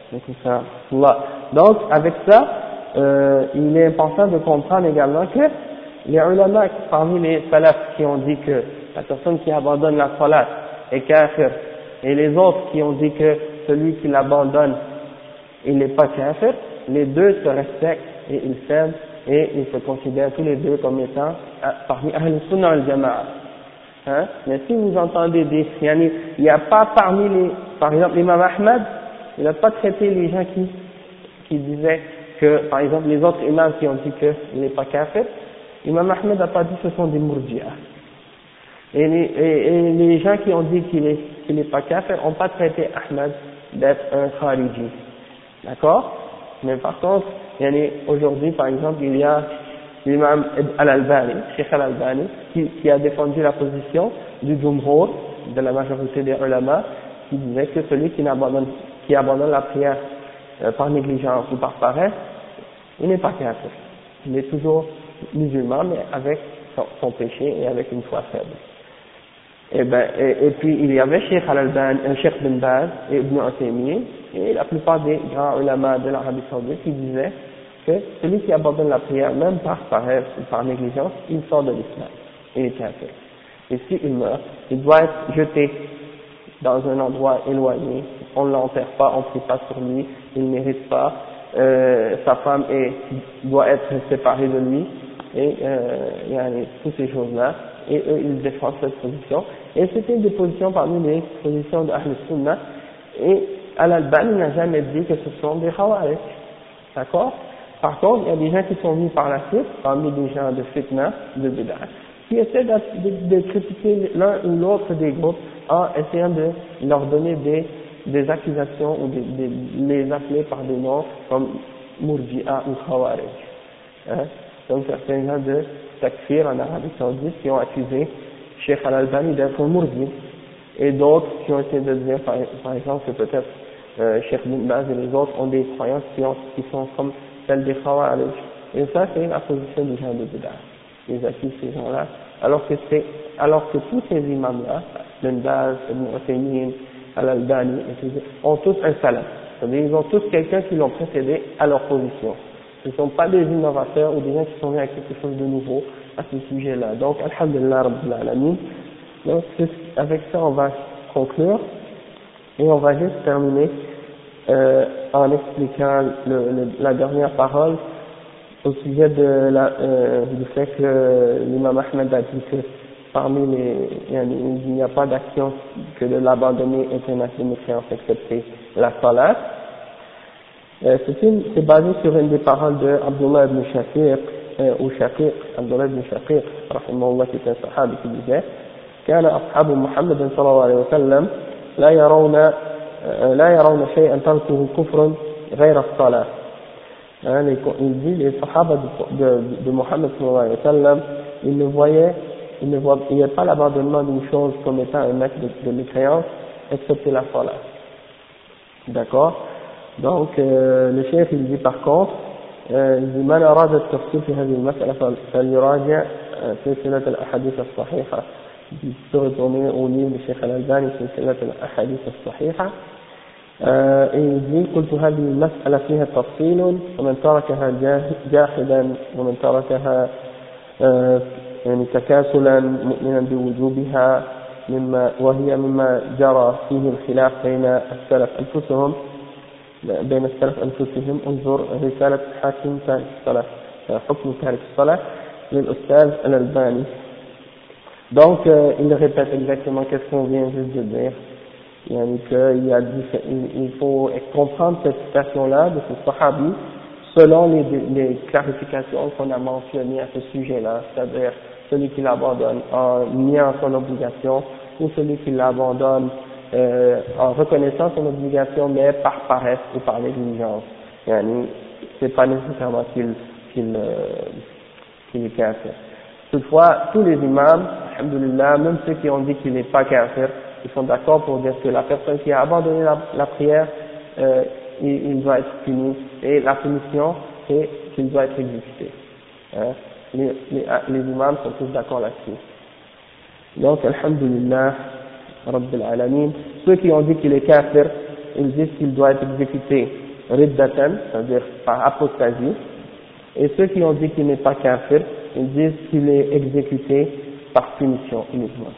Donc avec ça, il est important de comprendre également que les ulama parmi les salafs qui ont dit que la personne qui abandonne la salat est kafir, et les autres qui ont dit que celui qui l'abandonne il n'est pas kafir, les deux se respectent et ils s'aiment et ils se considèrent tous les deux comme étant parmi Ahl Sunnah al Jama'a. Hein? Mais si vous entendez il n'y a pas parmi les, par exemple l'imam Ahmad, il n'a pas traité les gens qui disaient que, par exemple les autres imams qui ont dit qu'il n'est pas kafir, l'imam Ahmad n'a pas dit que ce sont des murji'ah. Et les gens qui ont dit qu'il n'est pas kafir n'ont pas traité Ahmad d'être un khariji. D'accord? Mais par contre, aujourd'hui par exemple il y a l'imam Al-Albani, Cheikh Al-Albani, qui a défendu la position du Jumhur, de la majorité des ulama, qui disait que celui qui abandonne la prière par négligence ou par paresse, il n'est pas kafir. Il est toujours musulman, mais avec son péché et avec une foi faible. Et puis il y avait Cheikh Al-Albani, Cheikh bin Baz et Ibn Uthaymin, et la plupart des grands ulama de l'Arabie Saoudite qui disaient que celui qui abandonne la prière, même par paresse ou par négligence, il sort de l'islam, il est kafir. Et s'il meurt, il doit être jeté dans un endroit éloigné, on ne l'enterre pas, on ne prie pas sur lui, il ne mérite pas, sa femme doit être séparée de lui, et il y a toutes ces choses-là, et eux ils défendent cette position, et c'était une des positions parmi les positions de Ahl Sunnah, et Al-Albani n'a jamais dit que ce sont des Khawarij, d'accord? Par contre, il y a des gens qui sont venus par la suite, parmi des gens de fitna, de bid'ah, qui essaient de critiquer l'un ou l'autre des groupes en essayant de leur donner des accusations ou les appeler par des noms comme Murji'a ou Khawarij. Hein? Donc certains gens de Takfir en Arabie Saoudite qui ont accusé Cheikh Al-Albani d'être un Murji, et d'autres qui ont essayé de dire par exemple que peut-être Cheikh bin Baz et les autres ont des croyances qui sont comme celles des Khawarij. Et ça c'est la position des gens de Bid'ah. Ils accusent ces gens-là, alors que tous ces imams-là, bin Baz, Ibn Uthaymin, Al-Albani, ont tous un salaf. C'est-à-dire ils ont tous quelqu'un qui l'ont précédé à leur position. Ce ne sont pas des innovateurs ou des gens qui sont venus avec quelque chose de nouveau à ce sujet-là. Donc, alhamdulillah rabbil alamin. Donc, avec ça, on va conclure et on va juste terminer en expliquant la dernière parole au sujet du fait que l'imam Ahmed a dit que parmi il n'y a pas d'action que de l'abandonner est un acte de mécréance excepté la salat. C'est basé sur une des paroles de Abdullah ibn Shaqiq, ou Shaqiq, Abdullah ibn Shaqiq, rahimahullah, qui est un sahabi qui disait كان أصحاب محمد صلى الله عليه وسلم لا يرون شيئا تركه كفر غير الصلاة. Il dit les sahaba de Mohammed sallallahu alayhi wa sallam, ils ne voyaient pas l'abandonnement d'une chose comme étant un acte de mécréance excepté la salat. D'accord? Donc le cheikh il dit par contre il dit من أراد التفصيل في هذه المسألة فليراجع سلسلة الأحاديث الصحيحة. Il peut retourner au livre du Cheikh Al-Albani سلسلة الأحاديث الصحيحة. et il dit قلت هذه المسألة فيها تفصيل ومن تركها جاحدا ومن تركها يعني تكاسلا مؤمنا بوجوبها وهي مما جرى فيه الخلاف بين السلف أنفسهم انظر رسالة حاكم تارك الصلاة حكم تارك الصلاة للأستاذ الألباني. Donc il répète exactement qu'est-ce qu'on vient juste de dire, il faut comprendre cette citation-là de ce sahabi selon les clarifications qu'on a mentionnées à ce sujet-là, c'est-à-dire celui qui l'abandonne en niant son obligation ou celui qui l'abandonne en reconnaissant son obligation mais par paresse ou par négligence. C'est pas nécessairement qu'il est kafir. Toutefois, tous les imams, alhamdoulilah, même ceux qui ont dit qu'il n'est pas kafir, ils sont d'accord pour dire que la personne qui a abandonné la prière, il doit être puni, et la punition, c'est qu'il doit être exécuté. Les imams sont tous d'accord là-dessus. Donc, alhamdulillah, rabbil alamin, ceux qui ont dit qu'il est kafir, ils disent qu'il doit être exécuté riddatan, c'est-à-dire par apostasie, et ceux qui ont dit qu'il n'est pas kafir, ils disent qu'il est exécuté par punition uniquement.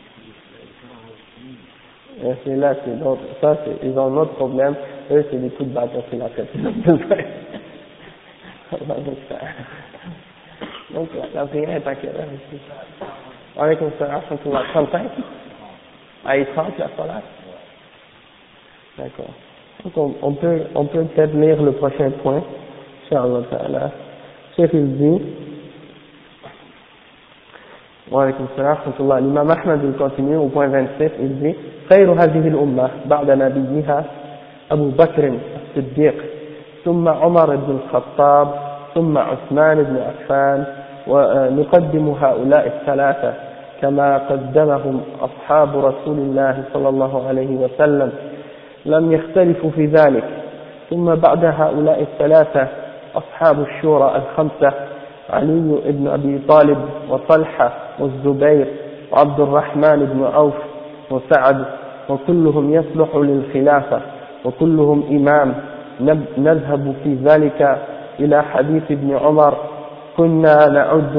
Et c'est là, ils ont un autre problème, eux c'est des coups de bâton sur la tête. Donc la prière est à quelle heure ici? Alaykoum salam, 35? À 30 la salat? D'accord. Donc on peut peut-être lire le prochain point, Inch'Allah ta'ala. Cheikh il dit, وعليكم السلام ورحمة الله. الإمام أحمد continue au point 27, il dit خير هذه الأمة بعد نبيها أبو بكر الصديق ثم عمر بن الخطاب ثم عثمان بن عفان ونقدم هؤلاء الثلاثة كما قدمهم أصحاب رسول الله صلى الله عليه وسلم لم يختلفوا في ذلك. ثم بعد هؤلاء الثلاثة أصحاب الشورى الخمسة علي بن أبي طالب وطلحة والزبير وعبد الرحمن بن عوف وسعد وكلهم يصلح للخلافة وكلهم إمام. نذهب في ذلك إلى حديث ابن عمر كنا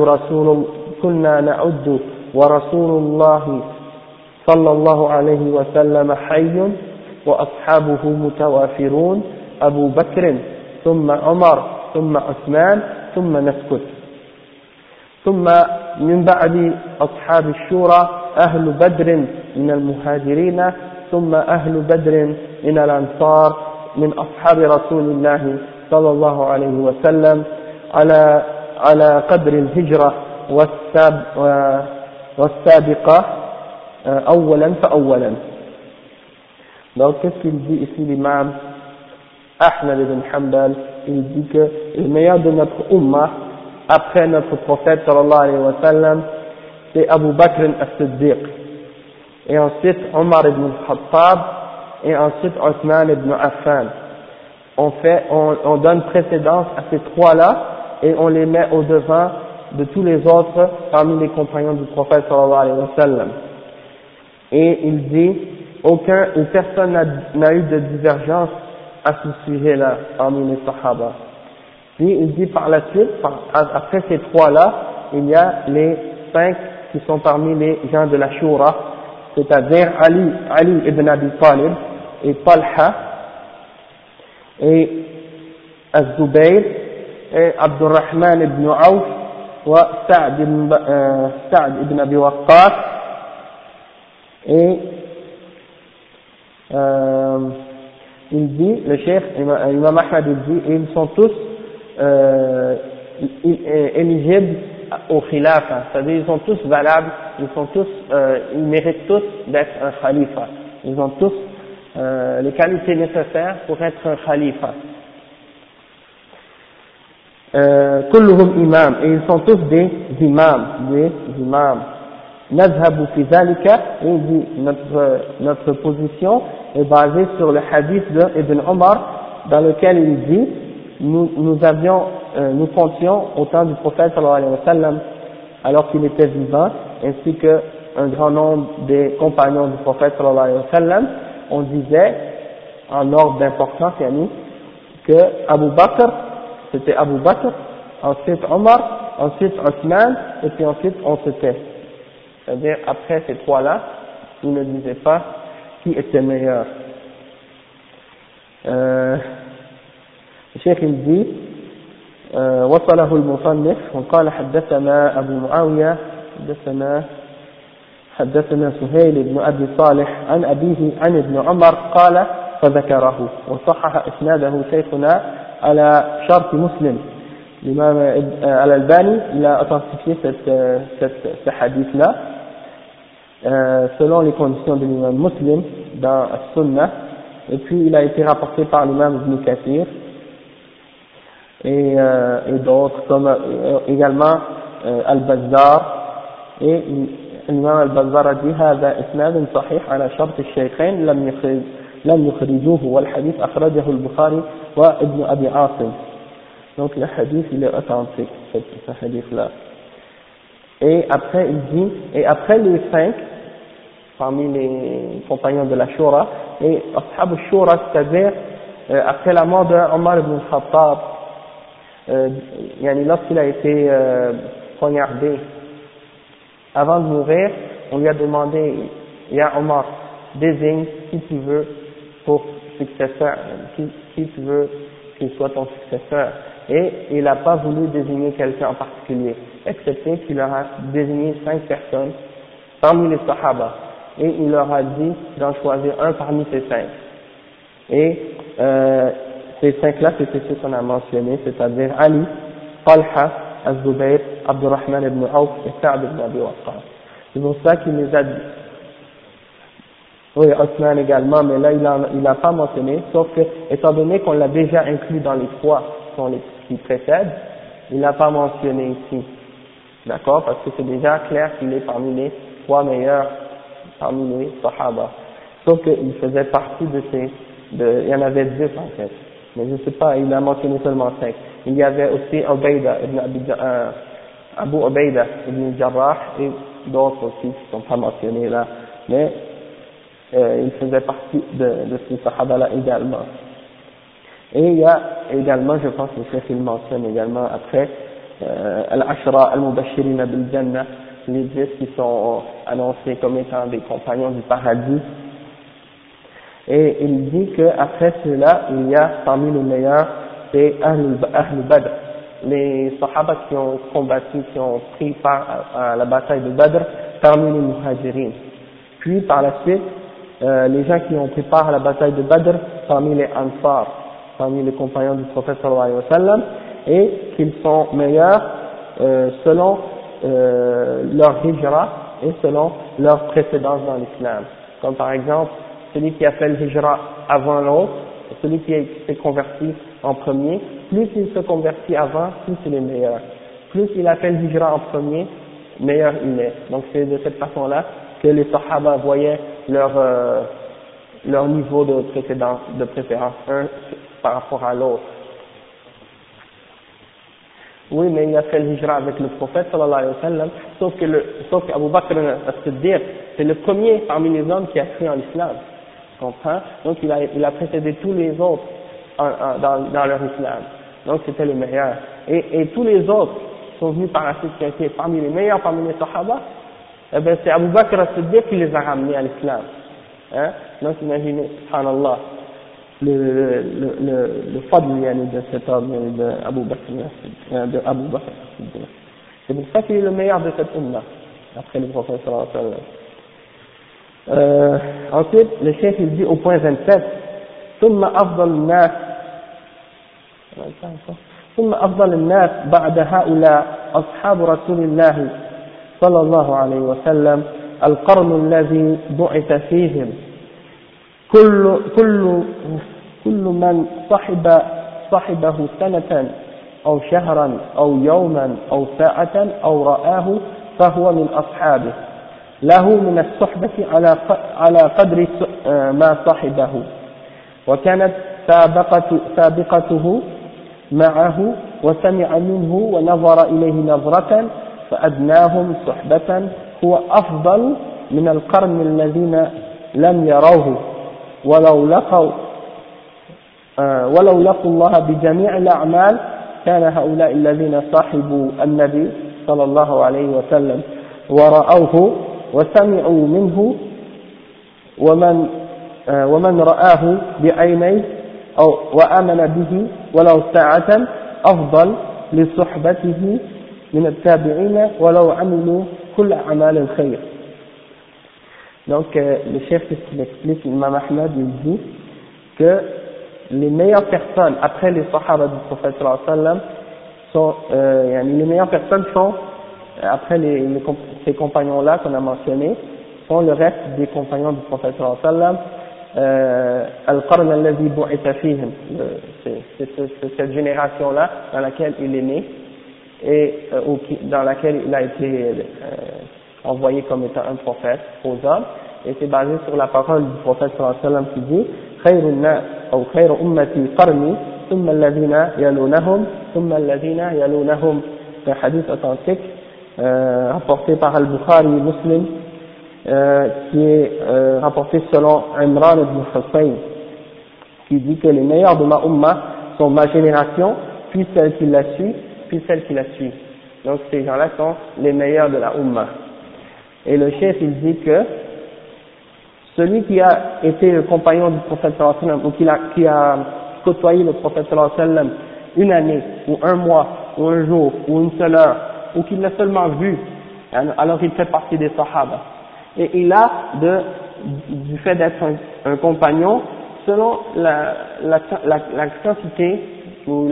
نعد ورسول الله صلى الله عليه وسلم حي وأصحابه متوافرون أبو بكر ثم عمر ثم عثمان ثم نسكت. ثم من بعد أصحاب الشورى أهل بدر من المهاجرين ثم أهل بدر من الأنصار من أصحاب رسول الله صلى الله عليه وسلم على قدر الهجرة والسابقة أولا فأولا. Donc qu'est-ce qu'il dit ici l'imam Ahmed ibn Hanbal? Il dit que le meilleur de notre ummah après notre prophète sallallahu alayhi wa sallam c'est Abu Bakr as-Siddiq, et ensuite Omar ibn al-Khattab, et ensuite Othman ibn Affan. On donne précédence à ces trois-là et on les met au devant de tous les autres parmi les compagnons du prophète sallallahu alayhi wa sallam. Et il dit personne n'a eu de divergence à ce sujet-là parmi les sahaba. Puis il dit par la suite, après ces trois-là, il y a les 5 qui sont parmi les gens de la Shura, c'est-à-dire Ali ibn Abi Talib et Talha et Az-Zubayr et Abdurrahman ibn Auf et Sa'd ibn Abi Waqqas et il dit, le chef Imam Ahmad il dit, ils sont tous éligibles au khilafa, c'est-à-dire ils sont tous valables, ils méritent tous d'être un khalifa, ils ont tous les qualités nécessaires pour être un khalifa. Kulluhum imam, et ils sont tous des imams. Nazhabu fi zalika, et il dit notre position est basée sur le hadith d'Ibn Omar dans lequel il dit nous comptions au temps du prophète sallallahu alayhi wa sallam alors qu'il était vivant, ainsi que un grand nombre des compagnons du prophète sallallahu alayhi wa sallam. On disait en ordre d'importance que c'était Abu Bakr, ensuite Omar, ensuite Othman, et puis ensuite on se tait. C'est-à-dire après ces trois-là, ils ne disaient pas qui était meilleur. الشيخ الدي وصله المصنف وقال حدثنا أبو معاوية حدثنا سهيل بن أبي صالح عن أبيه عن ابن عمر قال فذكره وصحح إسناده شيخنا على شرط مسلم. L'imam Al-Albani, il a authentifié ce hadith-là selon les conditions de l'imam Muslim dans As-Sunnah, et puis il a été rapporté par l'imam Ibn Kathir et d'autres comme également Al-Bazzar, et l'imam Al-Bazzar a dit هذا إسناد صحيح على شرط الشيخين لم يخرجوه والحديث أخرجه البخاري وابن أبي عاصم. Donc le hadith il est authentique, ce hadith-là. Et après il dit, et après les 5, parmi les compagnons de la Shura, et Ashab al-Shura, c'est-à-dire après la mort de Omar ibn al-Khattab, lorsqu'il a été poignardé, avant de mourir, on lui a demandé, Ya Omar, désigne qui tu veux pour successeur, qui tu veux qu'il soit ton successeur. Et il n'a pas voulu désigner quelqu'un en particulier, excepté qu'il leur a désigné 5 personnes parmi les Sahaba. Et il leur a dit d'en choisir un parmi ces 5. Et ces 5-là, c'était ceux qu'on a mentionnés, c'est-à-dire Ali, Talha, Az-Zubayr, Abdurrahman ibn Awf et Sa'd ibn Abi Waqqas. C'est pour ça qu'il les a dit. Oui, Osman également, mais là il n'a pas mentionné, sauf que, étant donné qu'on l'a déjà inclus dans les 3 qui précèdent, il n'a pas mentionné ici. D'accord? Parce que c'est déjà clair qu'il est parmi les 3 meilleurs, parmi les Sahaba. Sauf qu'il faisait partie il y en avait 10 en fait. Mais je ne sais pas, il a mentionné seulement 5. Il y avait aussi Abu Ubaida ibn Jarrah et d'autres aussi qui ne sont pas mentionnés là. Mais il faisait partie de ces Sahaba-là également. Et il y a également, je pense que le chef il mentionne également après, Al-Ashra al-Mubashirina bil-Jannah, les 10 qui sont annoncés comme étant des compagnons du paradis. Et il dit qu'après cela, il y a parmi les meilleurs, c'est Ahl Badr, les Sahaba qui ont combattu, qui ont pris part à la bataille de Badr, parmi les Muhajirin. Puis par la suite, les gens qui ont pris part à la bataille de Badr, parmi les Ansar, parmi les compagnons du prophète sallallahu alayhi wa sallam, et qu'ils sont meilleurs selon leur hijra et selon leur précédence dans l'islam. Comme par exemple, celui qui a fait le hijra avant l'autre, celui qui s'est converti en premier, plus il se convertit avant, plus il est meilleur. Plus il a fait le hijra en premier, meilleur il est. Donc c'est de cette façon-là que les Sahaba voyaient leur niveau de préférence, un par rapport à l'autre. Oui, mais il a fait le hijra avec le prophète sallallahu alayhi wa sallam, sauf qu'Abu Bakr as-Siddiq, c'est le premier parmi les hommes qui a cru en l'islam. Tu comprends? Donc il a précédé tous les autres dans leur islam. Donc c'était le meilleur. Et tous les autres sont venus par la suite qui étaient parmi les meilleurs, parmi les Sahaba, eh bien c'est Abu Bakr as-Siddiq qui les a ramenés à l'islam. Hein? Donc imaginez, subhanallah, le fadl de cet homme de Abu Bakr as-Siddiq. C'est pour ça qu'il est le meilleur de cette umma, après le prophète sallallahu alayhi wa sallam. Ensuite, le chef il dit au point 27, ثم أفضل الناس بعد هؤلاء أصحاب رسول الله صلى الله عليه وسلم القرن الذي بعث فيهم كل من صحبه سنة أو شهرا أو يوما أو ساعة أو رآه فهو من أصحابه له من الصحبة على قدر ما صحبه وكانت سابقته معه وسمع منه ونظر إليه نظرة فأدناهم صحبة هو أفضل من القرن الذين لم يروه ولو لقوا الله بجميع الأعمال كان هؤلاء الذين صاحبوا النبي صلى الله عليه وسلم ورأوه وسمعوا منه ومن رآه بعينيه أو وآمن به ولو ساعة أفضل لصحبته من التابعين ولو عملوا كل أعمال الخير. Donc, le chef qui explique, l'imam Ahmad, il dit que les meilleures personnes, après les sahaba du prophète sallallahu alayhi wa sallam, sont, les meilleures personnes sont, après ces compagnons-là qu'on a mentionnés, sont le reste des compagnons du prophète sallallahu alayhi wa sallam, al-qarn alladhi bu'itha fihim, c'est cette génération-là dans laquelle il est né, et dans laquelle il a été envoyé comme étant un prophète aux hommes, et c'est basé sur la parole du prophète sallallahu alayhi wa sallam qui dit خير الناس أو خير أمتي قرني ثم الذين يلونهم ثم الذين يلونهم. C'est un hadith authentique rapporté par Al-Bukhari Muslim qui est rapporté selon Imran ibn Hussein qui dit que les meilleurs de ma umma sont ma génération, puis celle qui la suit, puis celle qui la suit. Donc ces gens-là sont les meilleurs de la umma. Et le chef il dit que celui qui a été le compagnon du prophète sallallahu alayhi wa sallam, ou qui a côtoyé le prophète sallallahu alayhi wa sallam une année, ou un mois, ou un jour, ou une seule heure, ou qu'il l'a seulement vu, alors il fait partie des sahaba. Et il a du fait d'être un compagnon, selon la quantité, ou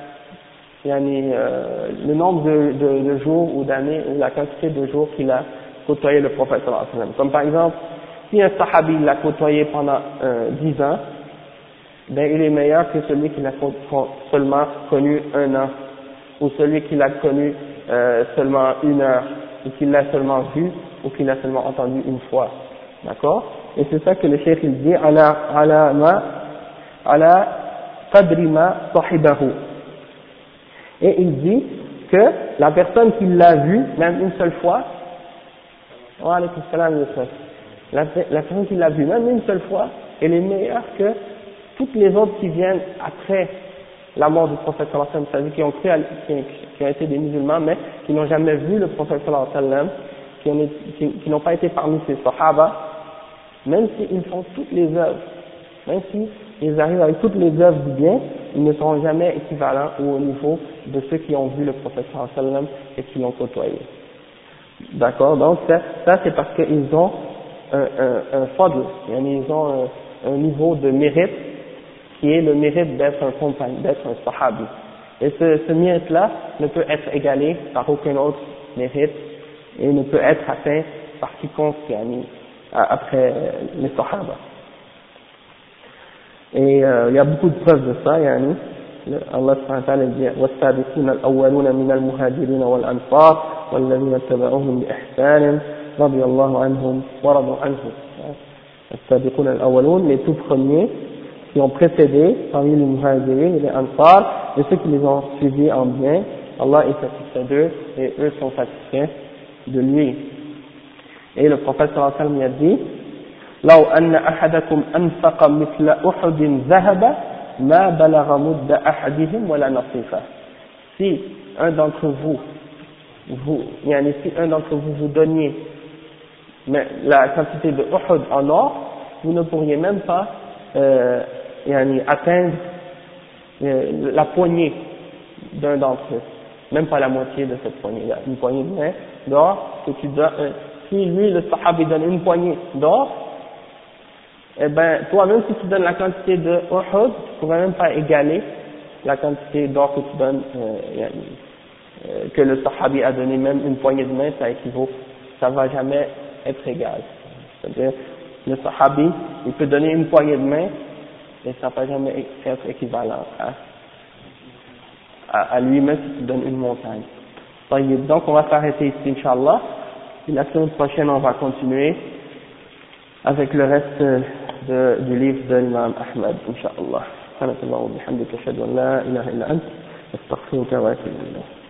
le nombre de jours ou d'années, ou la quantité de jours qu'il a côtoyé le prophète sallallahu alayhi wa sallam. Comme par exemple, si un sahabi l'a côtoyé pendant 10 ans, ben il est meilleur que celui qui l'a seulement connu 1 an, ou celui qui l'a connu seulement 1 heure, ou qui l'a seulement vu, ou qui l'a seulement entendu une fois. D'accord? Et c'est ça que le cheikh il dit, ala qadri ma sahibahu. Et il dit que la personne qui l'a vu, même une seule fois, wa alaykum salam wa la personne qui l'a vu même une seule fois, elle est meilleure que toutes les autres qui viennent après la mort du prophète sallallahu alayhi wa sallam, c'est-à-dire qui ont été des musulmans, mais qui n'ont jamais vu le prophète sallallahu alayhi wa sallam, qui n'ont pas été parmi ces sahaba, même s'ils font toutes les œuvres, même s'ils arrivent avec toutes les œuvres du bien, ils ne seront jamais équivalents ou au niveau de ceux qui ont vu le prophète sallallahu alayhi wa sallam et qui l'ont côtoyé. D'accord? Donc ça c'est parce qu'ils ont un fadl, ils ont un niveau de mérite qui est le mérite d'être un compagnon, d'être un sahabi. Et ce mérite-là ne peut être égalé par aucun autre mérite et ne peut être atteint par quiconque après les sahaba. Et il y a beaucoup de preuves de ça, Allah subhanahu wa ta'ala dit وَالسَّابِقُونَ الْأَوَّلُونَ مِنَ الْمُهَاجِرِينَ وَالْأَنصَارِ وَالَّذِينَ اتَّبَعُوهُم بِإِحْسَانٍ رضي الله عنهم ورضوا عنه. السابقون الأولون, les tout premiers qui ont précédé parmi les muhajirin et les ansar, et ceux qui les ont suivis en bien, Allah est satisfait d'eux et eux sont satisfaits de lui. Et le prophète sallallahu alayhi wa sallam a dit لو أن أحدكم أنفق مثل أحد ذهب ما بلغ مد أحدهم ولا نصيفه. Si un d'entre vous si un d'entre vous donniez la quantité de Uhud en or, vous ne pourriez même pas atteindre la poignée d'un d'entre eux, même pas la moitié de cette poignée-là, une poignée de main d'or que tu donnes. Si lui, le sahabi, donne une poignée d'or, eh ben toi, même si tu donnes la quantité de Uhud, tu ne pourrais même pas égaler la quantité d'or que tu donnes, que le sahabi a donné. Même une poignée de main, ça va jamais être égal. C'est-à-dire, le sahabi, il peut donner une poignée de main, et ça ne va jamais être équivalent à lui-même si tu donnes une montagne. Donc on va s'arrêter ici, Inch'Allah. Et la semaine prochaine, on va continuer avec le reste du livre de l'imam Ahmad, Inch'Allah. سبحانك اللهم وبحمدك أشهد أن لا إله إلا أنت أستغفرك وأتوب إليك.